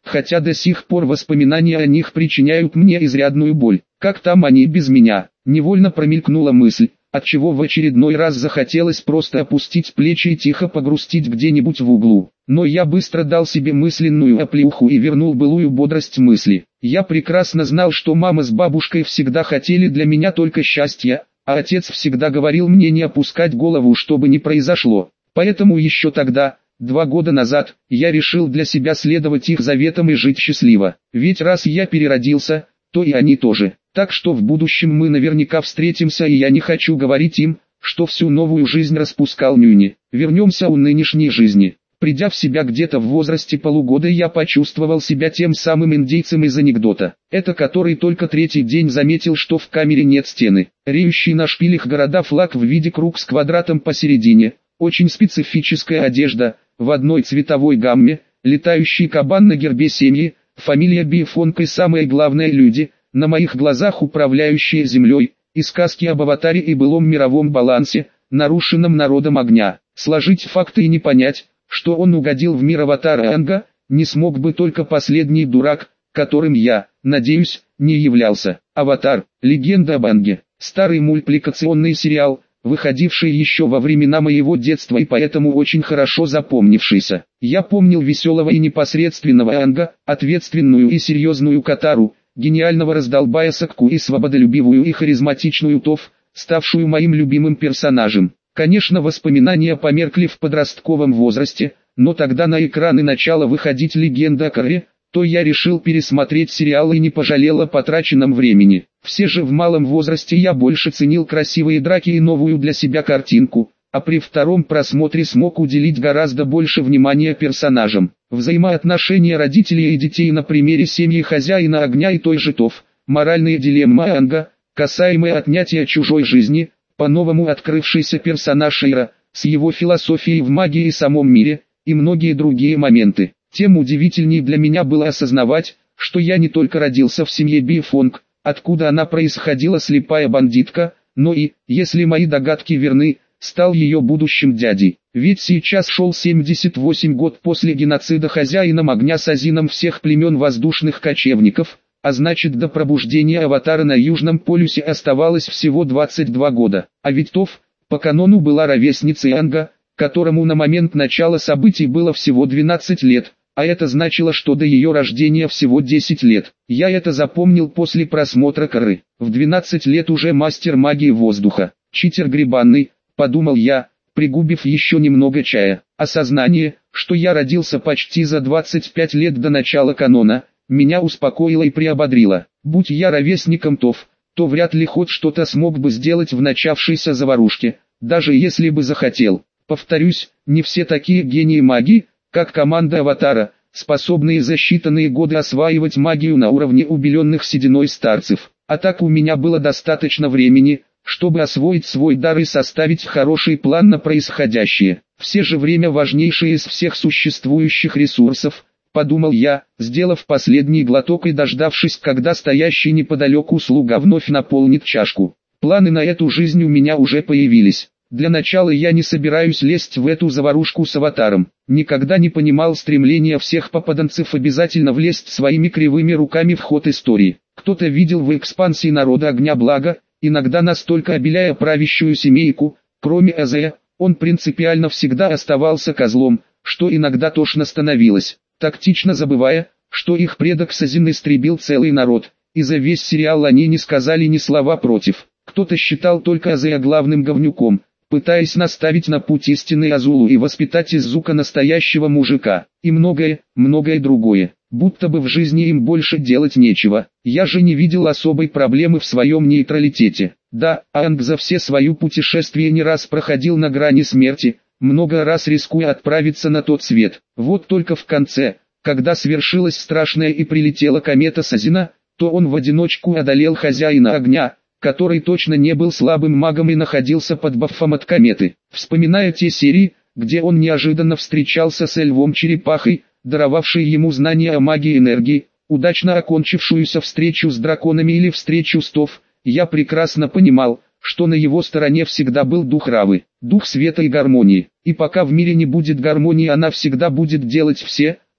S1: хотя до сих пор воспоминания о них причиняют мне изрядную боль. Как там они без меня? Невольно промелькнула мысль, отчего в очередной раз захотелось просто опустить плечи и тихо погрустить где-нибудь в углу. Но я быстро дал себе мысленную оплеуху и вернул былую бодрость мысли. Я прекрасно знал, что мама с бабушкой всегда хотели для меня только счастья, а отец всегда говорил мне не опускать голову, что бы ни произошло. Поэтому еще тогда, два года назад, я решил для себя следовать их заветам и жить счастливо. Ведь раз я переродился, то и они тоже. Так что в будущем мы наверняка встретимся, и я не хочу говорить им, что всю новую жизнь распускал нюни. Вернемся у нынешней жизни. Придя в себя где-то в возрасте полугода, я почувствовал себя тем самым индейцем из анекдота. Это который только третий день заметил, что в камере нет стены. Реющий на шпилях города флаг в виде круг с квадратом посередине. Очень специфическая одежда, в одной цветовой гамме, летающий кабан на гербе семьи, фамилия Бифонг и самое главное люди, на моих глазах управляющие землей, и сказки об аватаре и былом мировом балансе, нарушенном народом огня. Сложить факты и не понять, что он угодил в мир аватара Аанга, не смог бы только последний дурак, которым я, надеюсь, не являлся. «Аватар. Легенда об Аанге». Старый мультипликационный сериал, выходивший еще во времена моего детства и поэтому очень хорошо запомнившийся. Я помнил веселого и непосредственного Аанга, ответственную и серьезную Катару, гениального раздолбая Сокку и свободолюбивую и харизматичную Тоф, ставшую моим любимым персонажем. Конечно, воспоминания померкли в подростковом возрасте, но тогда на экраны начала выходить «Легенда о Корре», то я решил пересмотреть сериал и не пожалел о потраченном времени. Все же в малом возрасте я больше ценил красивые драки и новую для себя картинку, а при втором просмотре смог уделить гораздо больше внимания персонажам. Взаимоотношения родителей и детей на примере семьи хозяина огня и той же Тоф, моральные дилеммы Аанга, касаемые отнятия чужой жизни, по-новому открывшийся персонаж Шейра, с его философией в магии и самом мире, и многие другие моменты. Тем удивительнее для меня было осознавать, что я не только родился в семье Бифонг, откуда она происходила слепая бандитка, но и, если мои догадки верны, стал ее будущим дядей. Ведь сейчас шел семьдесят восьмой год после геноцида хозяином огня Сазином всех племен воздушных кочевников, а значит до пробуждения аватара на Южном полюсе оставалось всего двадцать два года. А ведь Тоф, по канону была ровесницей Аанга, которому на момент начала событий было всего двенадцать лет. А это значило, что до ее рождения всего десять лет. Я это запомнил после просмотра Корры. В двенадцать лет уже мастер магии воздуха. Читер гребанный, подумал я, пригубив еще немного чая. Осознание, что я родился почти за двадцать пять лет до начала канона, меня успокоило и приободрило. Будь я ровесником Тоф, то вряд ли хоть что-то смог бы сделать в начавшейся заварушке, даже если бы захотел. Повторюсь, не все такие гении магии, как команда Аватара, способные за считанные годы осваивать магию на уровне убеленных сединой старцев. А так у меня было достаточно времени, чтобы освоить свой дар и составить хороший план на происходящее. Все же время важнейшее из всех существующих ресурсов, подумал я, сделав последний глоток и дождавшись, когда стоящий неподалеку слуга вновь наполнит чашку. Планы на эту жизнь у меня уже появились. Для начала я не собираюсь лезть в эту заварушку с аватаром. Никогда не понимал стремления всех попаданцев обязательно влезть своими кривыми руками в ход истории. Кто-то видел в экспансии народа огня благо, иногда настолько обеляя правящую семейку, кроме Азея, он принципиально всегда оставался козлом, что иногда тошно становилось, тактично забывая, что их предок Сазин истребил целый народ, и за весь сериал они не сказали ни слова против. Кто-то считал только Азея главным говнюком, пытаясь наставить на путь истинный Азулу и воспитать из Зука настоящего мужика, и многое, многое другое, будто бы в жизни им больше делать нечего. Я же не видел особой проблемы в своем нейтралитете. Да, Аанг за все свое путешествие не раз проходил на грани смерти, много раз рискуя отправиться на тот свет. Вот только в конце, когда свершилось страшное и прилетела комета Сазина, то он в одиночку одолел хозяина огня, который точно не был слабым магом и находился под бафом от кометы. Вспоминая те серии, где он неожиданно встречался с Львом-черепахой, даровавшей ему знания о магии энергии, удачно окончившуюся встречу с драконами или встречу с Тоф, я прекрасно понимал, что на его стороне всегда был дух Равы, дух света и гармонии. И пока в мире не будет гармонии, она всегда будет делать все,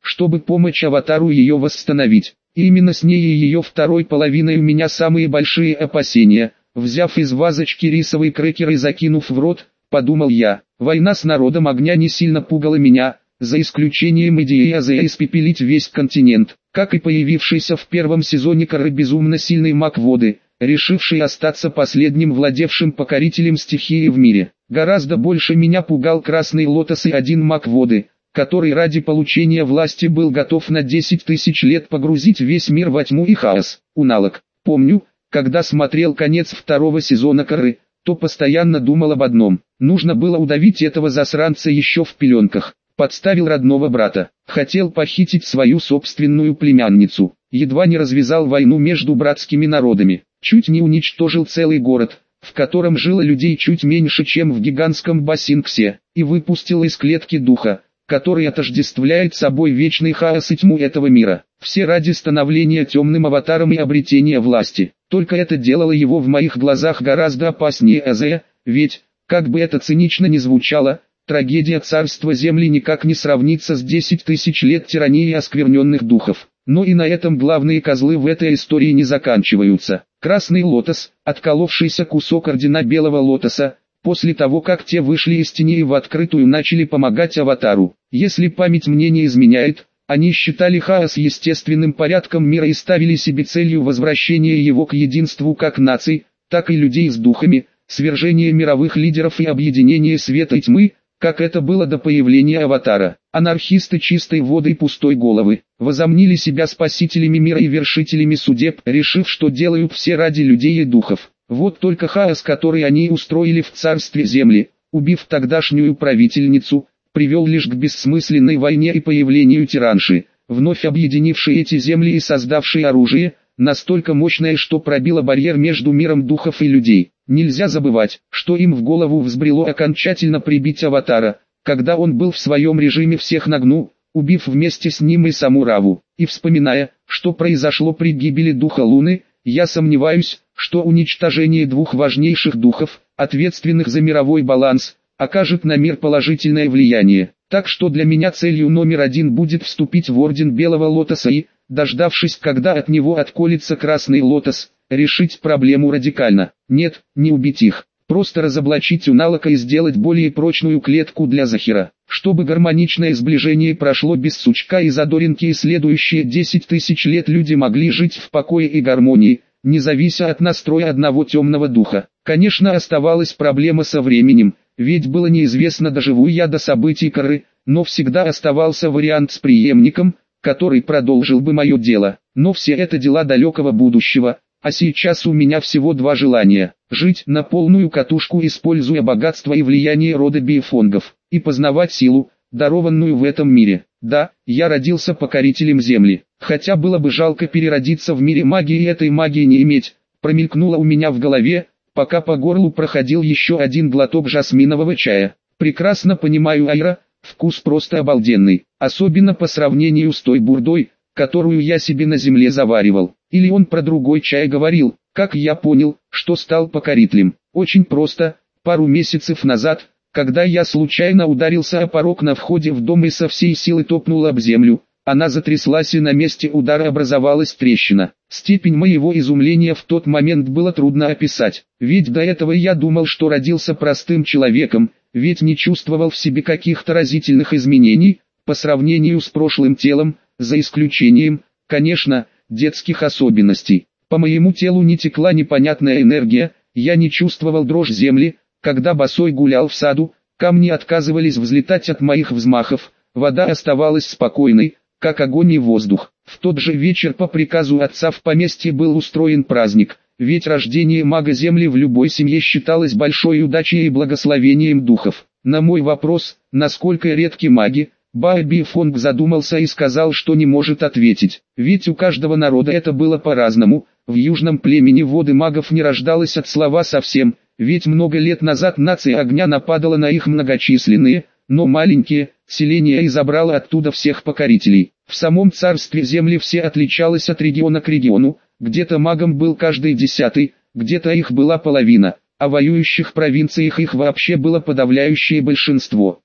S1: чтобы помочь Аватару ее восстановить. И именно с ней и ее второй половиной у меня самые большие опасения. Взяв из вазочки рисовый крекер и закинув в рот, подумал я, война с народом огня не сильно пугала меня, за исключением идеи Азея испепелить весь континент, как и появившийся в первом сезоне Коры безумно сильный маг воды, решивший остаться последним владевшим покорителем стихии в мире. Гораздо больше меня пугал Красный Лотос и один маг воды, который ради получения власти был готов на десять тысяч лет погрузить весь мир во тьму и хаос. Уналог. Помню, когда смотрел конец второго сезона Коры, то постоянно думал об одном. Нужно было удавить этого засранца еще в пеленках. Подставил родного брата. Хотел похитить свою собственную племянницу. Едва не развязал войну между братскими народами. Чуть не уничтожил целый город, в котором жило людей чуть меньше, чем в гигантском Бассинксе, и выпустил из клетки духа, который отождествляет собой вечный хаос и тьму этого мира. Все ради становления темным аватаром и обретения власти. Только это делало его в моих глазах гораздо опаснее Азея, ведь, как бы это цинично ни звучало, трагедия царства Земли никак не сравнится с десять тысяч лет тирании оскверненных духов. Но и на этом главные козлы в этой истории не заканчиваются. Красный Лотос, отколовшийся кусок ордена Белого Лотоса, после того как те вышли из тени и в открытую начали помогать Аватару. Если память мне не изменяет, они считали хаос естественным порядком мира и ставили себе целью возвращение его к единству как наций, так и людей с духами, свержение мировых лидеров и объединение света и тьмы, как это было до появления Аватара. Анархисты чистой воды и пустой головы возомнили себя спасителями мира и вершителями судеб, решив, что делают все ради людей и духов. Вот только хаос, который они устроили в царстве Земли, убив тогдашнюю правительницу, привел лишь к бессмысленной войне и появлению тиранши, вновь объединившей эти земли и создавшей оружие, настолько мощное, что пробило барьер между миром духов и людей. Нельзя забывать, что им в голову взбрело окончательно прибить Аватара, когда он был в своем режиме всех на гну, убив вместе с ним и саму Раву. И вспоминая, что произошло при гибели духа Луны, я сомневаюсь, что уничтожение двух важнейших духов, ответственных за мировой баланс, окажет на мир положительное влияние. Так что для меня целью номер один будет вступить в Орден Белого Лотоса и, дождавшись, когда от него отколется Красный Лотос, решить проблему радикально. Нет, не убить их, просто разоблачить Уналока и сделать более прочную клетку для Захира, чтобы гармоничное сближение прошло без сучка и задоринки, и следующие десять тысяч лет люди могли жить в покое и гармонии, не завися от настроя одного темного духа. Конечно, оставалась проблема со временем, ведь было неизвестно, доживу я до событий Коры, но всегда оставался вариант с преемником, который продолжил бы мое дело. Но все это дела далекого будущего, а сейчас у меня всего два желания: жить на полную катушку, используя богатство и влияние рода биофонгов, и познавать силу, дарованную в этом мире. Да, я родился покорителем Земли, хотя было бы жалко переродиться в мире магии и этой магии не иметь, промелькнуло у меня в голове, пока по горлу проходил еще один глоток жасминового чая. Прекрасно понимаю, Айра, вкус просто обалденный, особенно по сравнению с той бурдой, которую я себе на земле заваривал. Или он про другой чай говорил, как я понял, что стал покорителем? Очень просто, пару месяцев назад, когда я случайно ударился о порог на входе в дом и со всей силы топнул об землю, она затряслась и на месте удара образовалась трещина. Степень моего изумления в тот момент было трудно описать, ведь до этого я думал, что родился простым человеком, ведь не чувствовал в себе каких-то разительных изменений, по сравнению с прошлым телом, за исключением, конечно, детских особенностей. По моему телу не текла непонятная энергия, я не чувствовал дрожь земли, когда босой гулял в саду, камни отказывались взлетать от моих взмахов, вода оставалась спокойной, как огонь и воздух. В тот же вечер по приказу отца в поместье был устроен праздник, ведь рождение мага Земли в любой семье считалось большой удачей и благословением духов. На мой вопрос, насколько редки маги, Баоби Фонг задумался и сказал, что не может ответить, ведь у каждого народа это было по-разному. В южном племени воды магов не рождалось от слова совсем, ведь много лет назад нация огня нападала на их многочисленные, но маленькие, селения и забрала оттуда всех покорителей. В самом царстве Земли все отличалось от региона к региону, где-то магом был каждый десятый, где-то их была половина, а в воюющих провинциях их вообще было подавляющее большинство.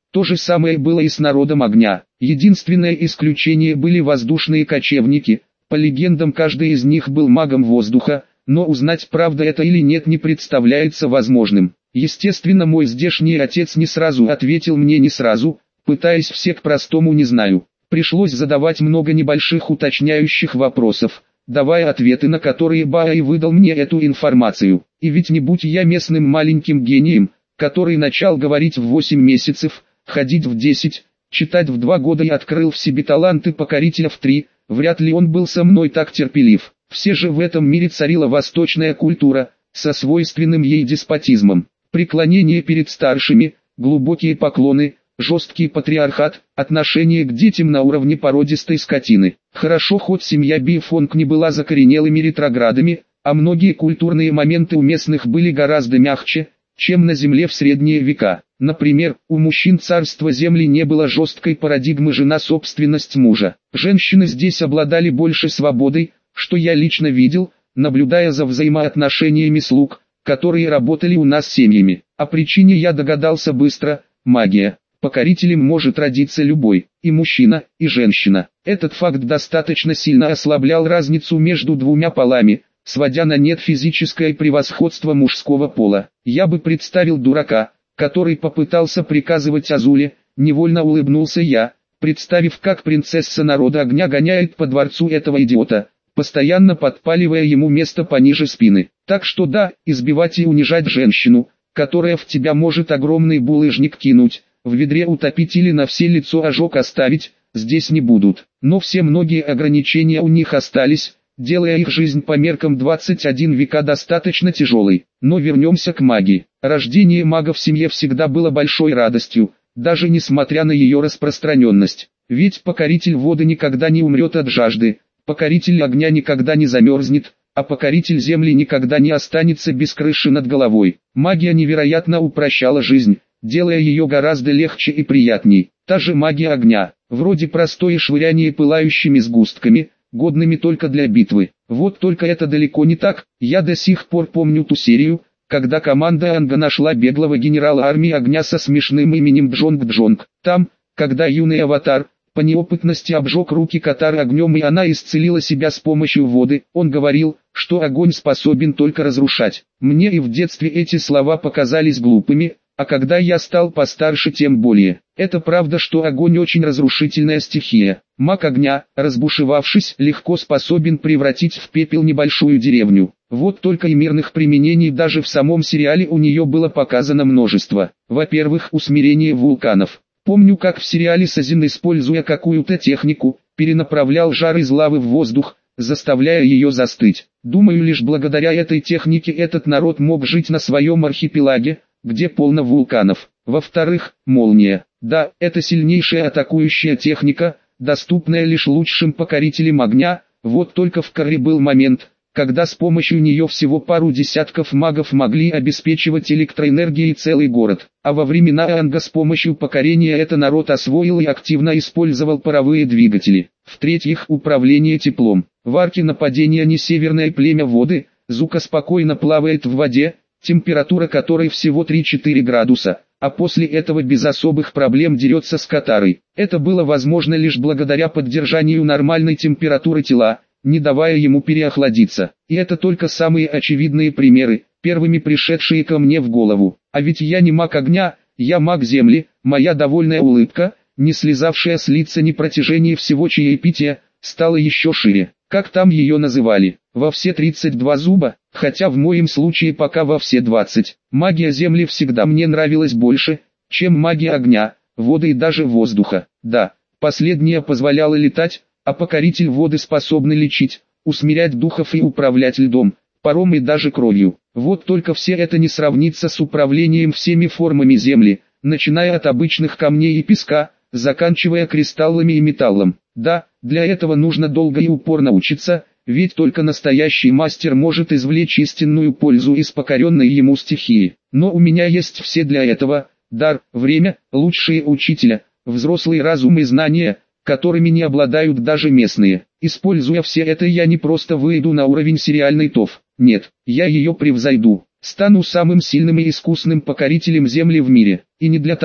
S1: То же самое было и с народом огня. Единственное исключение были воздушные кочевники. По легендам, каждый из них был магом воздуха, но узнать, правда это или нет, не представляется возможным. Естественно, мой здешний отец не сразу ответил мне не сразу, пытаясь все к простому «не знаю». Пришлось задавать много небольших уточняющих вопросов, давая ответы, на которые Баа и выдал мне эту информацию. И ведь не будь я местным маленьким гением, который начал говорить в восемь месяцев, ходить в десять, читать в два года и открыл в себе таланты покорителя в три, вряд ли он был со мной так терпелив. Все же в этом мире царила восточная культура, со свойственным ей деспотизмом. Преклонение перед старшими, глубокие поклоны, жесткий патриархат, отношение к детям на уровне породистой скотины. Хорошо, хоть семья Бифонг не была закоренелыми ретроградами, а многие культурные моменты у местных были гораздо мягче, чем на земле в средние века. Например, у мужчин царства земли не было жесткой парадигмы «жена собственность мужа». Женщины здесь обладали больше свободой, что я лично видел, наблюдая за взаимоотношениями слуг, которые работали у нас семьями. О причине я догадался быстро – магия. Покорителем может родиться любой, и мужчина, и женщина. Этот факт достаточно сильно ослаблял разницу между двумя полами, сводя на нет физическое превосходство мужского пола. Я бы представил дурака, который попытался приказывать Азуле, невольно улыбнулся я, представив, как принцесса народа огня гоняет по дворцу этого идиота, постоянно подпаливая ему место пониже спины. Так что да, избивать и унижать женщину, которая в тебя может огромный булыжник кинуть, в ведре утопить или на все лицо ожог оставить, здесь не будут. Но все многие ограничения у них остались, делая их жизнь по меркам двадцать один века достаточно тяжелой. Но вернемся к магии. Рождение мага в семье всегда было большой радостью, даже несмотря на ее распространенность. Ведь покоритель воды никогда не умрет от жажды, покоритель огня никогда не замерзнет, а покоритель земли никогда не останется без крыши над головой. Магия невероятно упрощала жизнь, делая ее гораздо легче и приятней. Та же магия огня, вроде простое швыряние пылающими сгустками, годными только для битвы. Вот только это далеко не так. Я до сих пор помню ту серию, когда команда Анга нашла беглого генерала армии огня со смешным именем Джонг-Джонг. Там, когда юный аватар, по неопытности обжег руки Катары огнем и она исцелила себя с помощью воды, он говорил, что огонь способен только разрушать. Мне и в детстве эти слова показались глупыми, а когда я стал постарше, тем более. Это правда, что огонь очень разрушительная стихия. Маг огня, разбушевавшись, легко способен превратить в пепел небольшую деревню. Вот только и мирных применений даже в самом сериале у нее было показано множество. Во-первых, усмирение вулканов. Помню, как в сериале Сазин, используя какую-то технику, перенаправлял жар из лавы в воздух, заставляя ее застыть. Думаю, лишь благодаря этой технике этот народ мог жить на своем архипелаге, где полно вулканов. Во-вторых, молния. Да, это сильнейшая атакующая техника, доступная лишь лучшим покорителям огня. Вот только в Корре был момент, когда с помощью нее всего пару десятков магов могли обеспечивать электроэнергией целый город. А во времена Анга с помощью покорения это народ освоил и активно использовал паровые двигатели. В-третьих, управление теплом. В арке нападения не северное племя воды, Зука спокойно плавает в воде, температура которой всего три-четыре градуса, а после этого без особых проблем дерется с Катарой. Это было возможно лишь благодаря поддержанию нормальной температуры тела, не давая ему переохладиться. И это только самые очевидные примеры, первыми пришедшие ко мне в голову. А ведь я не маг огня, я маг земли. Моя довольная улыбка, не слезавшая с лица на протяжении всего чаепития, стала еще шире. Как там ее называли? Во все тридцать два зуба, хотя в моем случае пока во все двадцать. Магия земли всегда мне нравилась больше, чем магия огня, воды и даже воздуха. Да, последняя позволяла летать, а покоритель воды способный лечить, усмирять духов и управлять льдом, паром и даже кровью. Вот только все это не сравнится с управлением всеми формами земли, начиная от обычных камней и песка, заканчивая кристаллами и металлом. Да, для этого нужно долго и упорно учиться, ведь только настоящий мастер может извлечь истинную пользу из покоренной ему стихии. Но у меня есть все для этого: дар, время, лучшие учителя, взрослый разум и знания, которыми не обладают даже местные. Используя все это, я не просто выйду на уровень сериальной ТОВ. Нет, я ее превзойду. Стану самым сильным и искусным покорителем земли в мире. И не для того,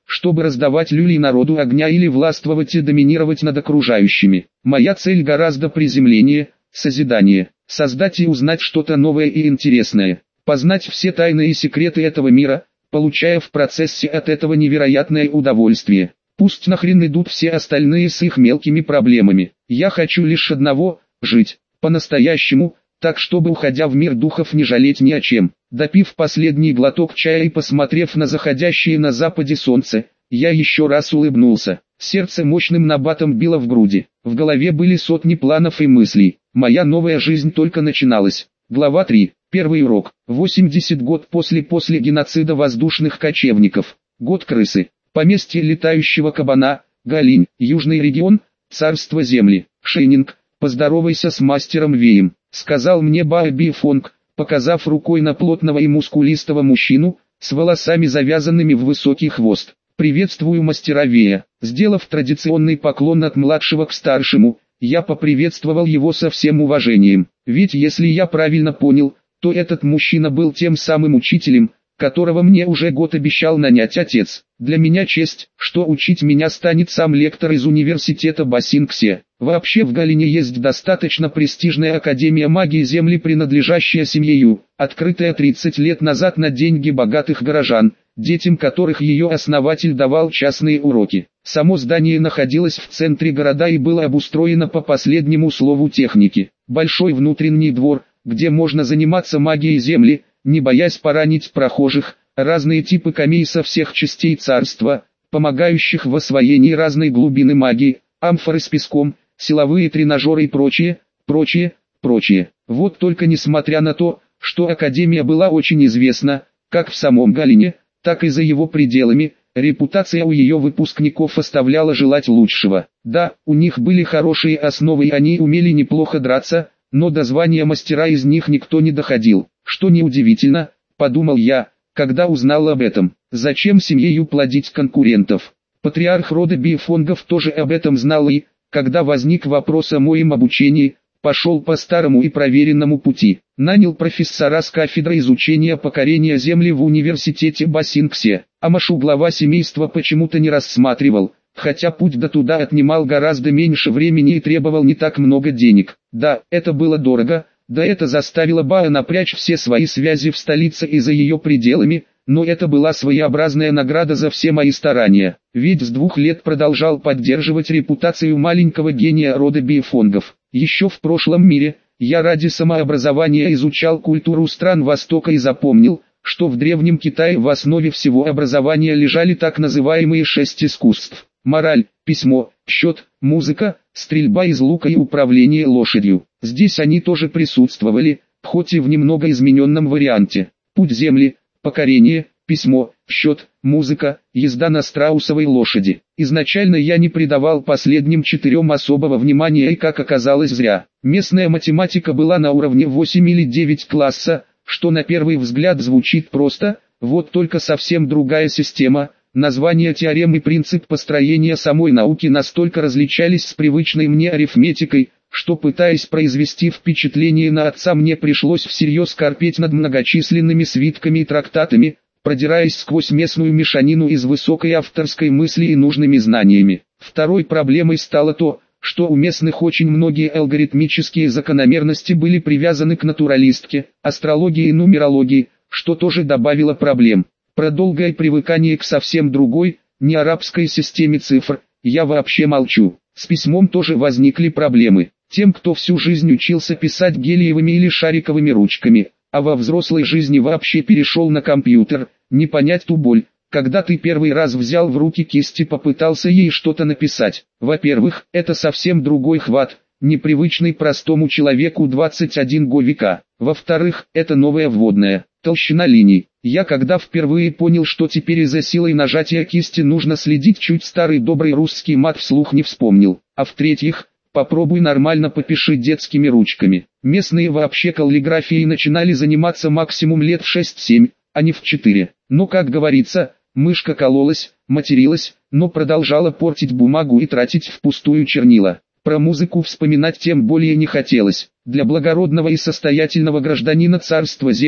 S1: чтобы раздавать люлей народу огня или властвовать и доминировать над окружающими. Моя цель гораздо приземленнее, созидание, создать и узнать что-то новое и интересное, познать все тайны и секреты этого мира, получая в процессе от этого невероятное удовольствие. Пусть нахрен идут все остальные с их мелкими проблемами. Я хочу лишь одного – жить, по-настоящему, так чтобы, уходя в мир духов, не жалеть ни о чем. Допив последний глоток чая и посмотрев на заходящее на западе солнце, я еще раз улыбнулся. Сердце мощным набатом било в груди. В голове были сотни планов и мыслей. Моя новая жизнь только начиналась. Глава три. Первый урок. восемьдесят год после после геноцида воздушных кочевников. Год крысы. Поместье летающего кабана. Галинь. Южный регион. Царство земли. Шейнинг. Поздоровайся с мастером Веем, сказал мне Баоби Фонг, показав рукой на плотного и мускулистого мужчину, с волосами завязанными в высокий хвост. «Приветствую мастера Вея». Сделав традиционный поклон от младшего к старшему, я поприветствовал его со всем уважением. Ведь если я правильно понял, то этот мужчина был тем самым учителем, которого мне уже год обещал нанять отец. Для меня честь, что учить меня станет сам лектор из университета Басингсе. Вообще в Галине есть достаточно престижная Академия магии Земли, принадлежащая семье Ю, открытая тридцать лет назад на деньги богатых горожан, детям которых ее основатель давал частные уроки. Само здание находилось в центре города и было обустроено по последнему слову техники. Большой внутренний двор, где можно заниматься магией Земли, не боясь поранить прохожих, разные типы камей со всех частей царства, помогающих в освоении разной глубины магии, амфоры с песком, силовые тренажеры и прочее, прочее, прочее. Вот только несмотря на то, что Академия была очень известна, как в самом Галине, так и за его пределами, репутация у ее выпускников оставляла желать лучшего. Да, у них были хорошие основы и они умели неплохо драться, но до звания мастера из них никто не доходил. Что неудивительно, подумал я, когда узнал об этом. Зачем семье Ю плодить конкурентов? Патриарх рода Бифонгов тоже об этом знал и, когда возник вопрос о моем обучении, пошел по старому и проверенному пути. Нанял профессора с кафедры изучения покорения Земли в университете Басингсе. Амашу глава семейства почему-то не рассматривал, хотя путь до туда отнимал гораздо меньше времени и требовал не так много денег. Да, это было дорого. Да, это заставило Баа напрячь все свои связи в столице и за ее пределами, но это была своеобразная награда за все мои старания. Ведь с двух лет продолжал поддерживать репутацию маленького гения рода Бифонгов. Еще в прошлом мире, я ради самообразования изучал культуру стран Востока и запомнил, что в Древнем Китае в основе всего образования лежали так называемые шесть искусств. Мораль, письмо, счет, музыка, стрельба из лука и управление лошадью. Здесь они тоже присутствовали, хоть и в немного измененном варианте. Путь земли, покорение, письмо, счет, музыка, езда на страусовой лошади. Изначально я не придавал последним четырем особого внимания и, как оказалось, зря. Местная математика была на уровне восемь или девять класса, что на первый взгляд звучит просто, вот только совсем другая система. Названия теорем и принцип построения самой науки настолько различались с привычной мне арифметикой, что, пытаясь произвести впечатление на отца, мне пришлось всерьез корпеть над многочисленными свитками и трактатами, продираясь сквозь местную мешанину из высокой авторской мысли и нужными знаниями. Второй проблемой стало то, что у местных очень многие алгоритмические закономерности были привязаны к натуралистке, астрологии и нумерологии, что тоже добавило проблем. Про долгое привыкание к совсем другой, не арабской системе цифр, я вообще молчу. С письмом тоже возникли проблемы. Тем, кто всю жизнь учился писать гелиевыми или шариковыми ручками, а во взрослой жизни вообще перешел на компьютер, не понять ту боль, когда ты первый раз взял в руки кисть и попытался ей что-то написать. Во-первых, это совсем другой хват, непривычный простому человеку двадцать первого века. Во-вторых, это новая вводная, толщина линий. Я когда впервые понял, что теперь из-за силой нажатия кисти нужно следить, чуть старый добрый русский мат вслух не вспомнил. А в-третьих, попробуй нормально попиши детскими ручками. Местные вообще каллиграфией начинали заниматься максимум лет в шесть-семь, а не в четыре. Но, как говорится, мышка кололась, материлась, но продолжала портить бумагу и тратить впустую чернила. Про музыку вспоминать тем более не хотелось. Для благородного и состоятельного гражданина царства земли,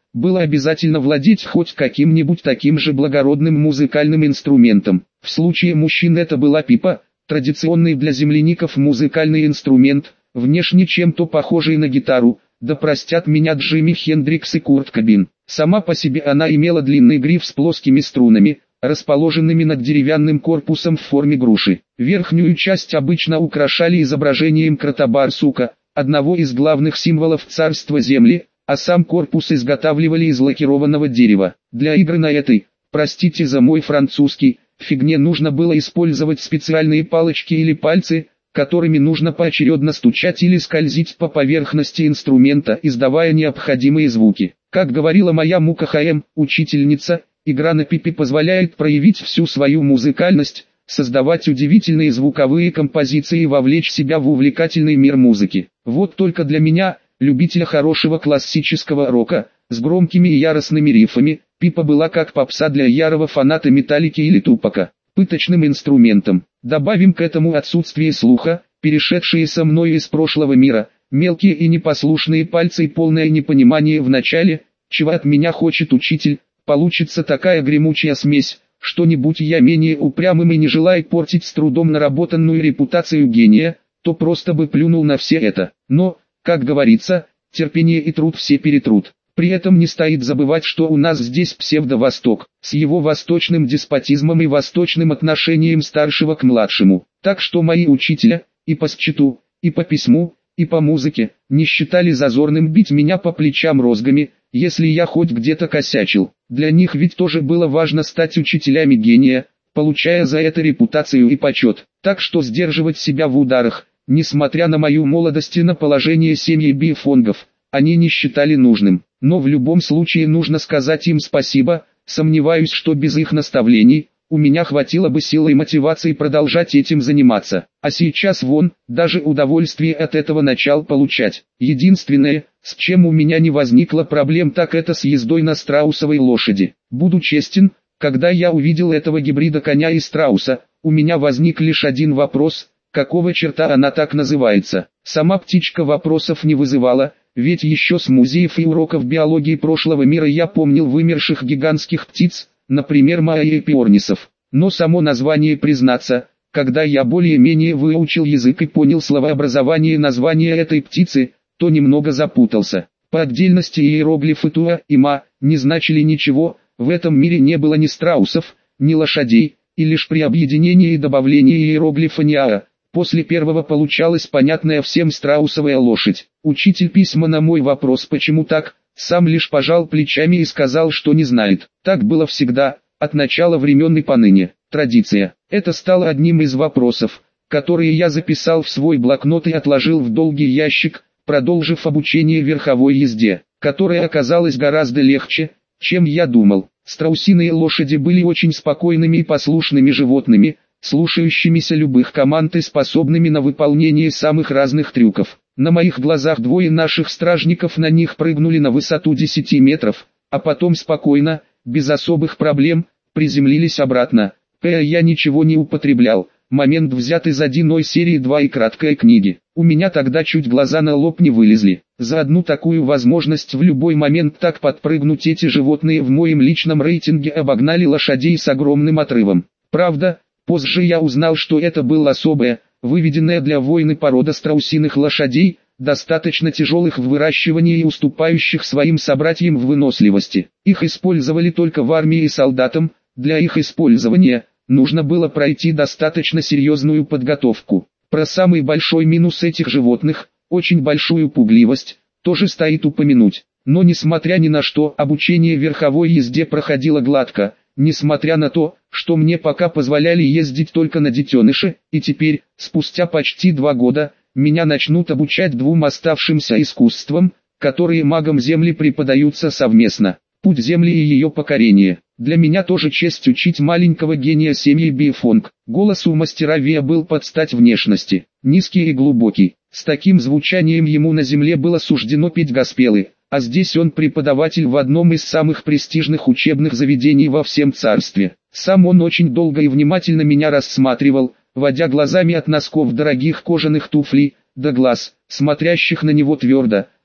S1: было обязательно владеть хоть каким-нибудь таким же благородным музыкальным инструментом. В случае мужчин это была пипа, традиционный для земляников музыкальный инструмент, внешне чем-то похожий на гитару, да простят меня Джимми Хендрикс и Курт Кобейн. Сама по себе она имела длинный гриф с плоскими струнами, расположенными над деревянным корпусом в форме груши. Верхнюю часть обычно украшали изображением крота-барсука, одного из главных символов царства земли, а сам корпус изготавливали из лакированного дерева. Для игры на этой, простите за мой французский, фигне нужно было использовать специальные палочки или пальцы, которыми нужно поочередно стучать или скользить по поверхности инструмента, издавая необходимые звуки. Как говорила моя Мука Хаэм, учительница, игра на пипе позволяет проявить всю свою музыкальность, создавать удивительные звуковые композиции и вовлечь себя в увлекательный мир музыки. Вот только для меня, любителя хорошего классического рока, с громкими и яростными рифами, пипа была как попса для ярого фаната Металлики или Тупака, пыточным инструментом. Добавим к этому отсутствие слуха, перешедшие со мною из прошлого мира, мелкие и непослушные пальцы и полное непонимание в начале, чего от меня хочет учитель, получится такая гремучая смесь, что не будь я менее упрямым и не желая портить с трудом наработанную репутацию гения, то просто бы плюнул на все это. Но, как говорится, терпение и труд все перетрут. При этом не стоит забывать, что у нас здесь псевдо-восток, с его восточным деспотизмом и восточным отношением старшего к младшему. Так что мои учителя, и по счету, и по письму, и по музыке, не считали зазорным бить меня по плечам розгами, если я хоть где-то косячил. Для них ведь тоже было важно стать учителями гения, получая за это репутацию и почет. Так что сдерживать себя в ударах, несмотря на мою молодость и на положение семьи бифонгов, они не считали нужным. Но в любом случае нужно сказать им спасибо, сомневаюсь, что без их наставлений, у меня хватило бы силы и мотивации продолжать этим заниматься. А сейчас вон, даже удовольствие от этого начал получать. Единственное, с чем у меня не возникло проблем, так это с ездой на страусовой лошади. Буду честен, когда я увидел этого гибрида коня и страуса, у меня возник лишь один вопрос: какого черта она так называется? Сама птичка вопросов не вызывала, ведь еще с музеев и уроков биологии прошлого мира я помнил вымерших гигантских птиц, например маэпиорнисов. Но само название, признаться, когда я более-менее выучил язык и понял словообразование названия этой птицы, то немного запутался. По отдельности иероглифы туа и ма не значили ничего, в этом мире не было ни страусов, ни лошадей, и лишь при объединении и добавлении иероглифа ниаа, после первого получалась понятная всем страусовая лошадь. Учитель письма на мой вопрос «почему так?», сам лишь пожал плечами и сказал, что не знает. Так было всегда, от начала времен и поныне. Традиция. Это стало одним из вопросов, которые я записал в свой блокнот и отложил в долгий ящик, продолжив обучение верховой езде, которая оказалась гораздо легче, чем я думал. Страусиные лошади были очень спокойными и послушными животными, слушающимися любых команд и способными на выполнение самых разных трюков. На моих глазах двое наших стражников на них прыгнули на высоту десяти метров, а потом спокойно, без особых проблем, приземлились обратно. П. Я ничего не употреблял, момент взят из одной серии два и краткой книги. У меня тогда чуть глаза на лоб не вылезли. За одну такую возможность в любой момент так подпрыгнуть эти животные в моем личном рейтинге обогнали лошадей с огромным отрывом. Правда, позже я узнал, что это была особая, выведенная для войны порода страусиных лошадей, достаточно тяжелых в выращивании и уступающих своим собратьям в выносливости. Их использовали только в армии и солдатам, для их использования нужно было пройти достаточно серьезную подготовку. Про самый большой минус этих животных, очень большую пугливость, тоже стоит упомянуть. Но несмотря ни на что, обучение верховой езде проходило гладко, несмотря на то, что мне пока позволяли ездить только на детеныши, и теперь, спустя почти два года, меня начнут обучать двум оставшимся искусствам, которые магам Земли преподаются совместно. Путь Земли и ее покорение. Для меня тоже честь учить маленького гения семьи Бифонг. Голос у мастера Виа был под стать внешности, низкий и глубокий. С таким звучанием ему на Земле было суждено петь госпелы, а здесь он преподаватель в одном из самых престижных учебных заведений во всем царстве. Сам он очень долго и внимательно меня рассматривал, водя глазами от носков дорогих кожаных туфлей, до глаз, смотрящих на него твердо,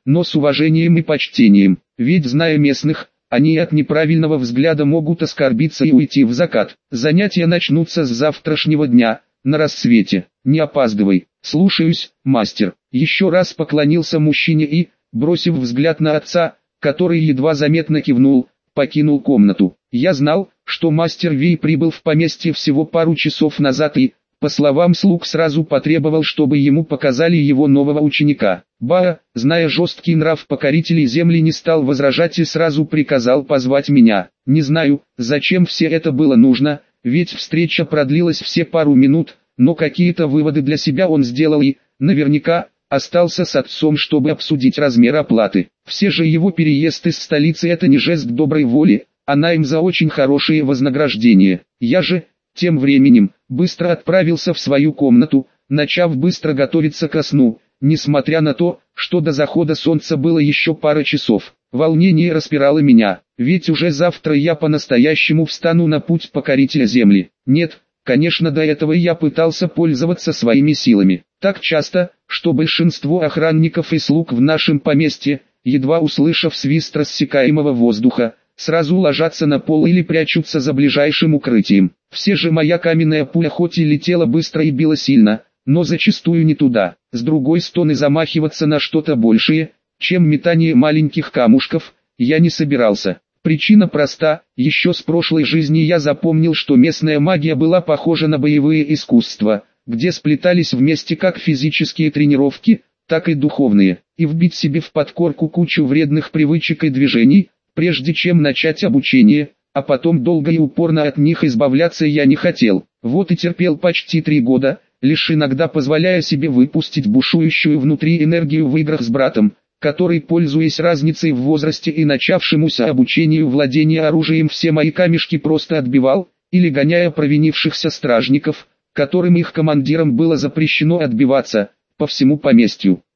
S1: но с уважением и почтением, ведь зная местных, они от неправильного взгляда могут оскорбиться и уйти в закат. Занятия начнутся с завтрашнего дня, на рассвете. Не опаздывай. Слушаюсь, мастер. Еще раз поклонился мужчине и, бросив взгляд на отца, который едва заметно кивнул, покинул комнату. Я знал, что мастер Вей прибыл в поместье всего пару часов назад и, по словам слуг, сразу потребовал, чтобы ему показали его нового ученика. Баа, зная жесткий нрав покорителей земли, не стал возражать и сразу приказал позвать меня. Не знаю, зачем все это было нужно, ведь встреча продлилась все пару минут, но какие-то выводы для себя он сделал и, наверняка, остался с отцом, чтобы обсудить размер оплаты. Все же его переезд из столицы — это не жест доброй воли, а найм за очень хорошее вознаграждение. Я же, тем временем, быстро отправился в свою комнату, начав быстро готовиться ко сну, несмотря на то, что до захода солнца было еще пара часов. Волнение распирало меня, ведь уже завтра я по-настоящему встану на путь покорителя земли. Нет, конечно, до этого я пытался пользоваться своими силами. Так часто, что большинство охранников и слуг в нашем поместье, едва услышав свист рассекаемого воздуха, сразу ложатся на пол или прячутся за ближайшим укрытием. Все же моя каменная пуля хоть и летела быстро и била сильно, но зачастую не туда. С другой стороны, замахиваться на что-то большее, чем метание маленьких камушков, я не собирался. Причина проста: еще с прошлой жизни я запомнил, что местная магия была похожа на боевые искусства, где сплетались вместе как физические тренировки, так и духовные. И вбить себе в подкорку кучу вредных привычек и движений, прежде чем начать обучение, а потом долго и упорно от них избавляться, я не хотел. Вот и терпел почти три года, лишь иногда позволяя себе выпустить бушующую внутри энергию в играх с братом, который, пользуясь разницей в возрасте и начавшемуся обучению владения оружием, все мои камешки просто отбивал, или гоняя провинившихся стражников, которым их командирам было запрещено отбиваться, по всему поместью.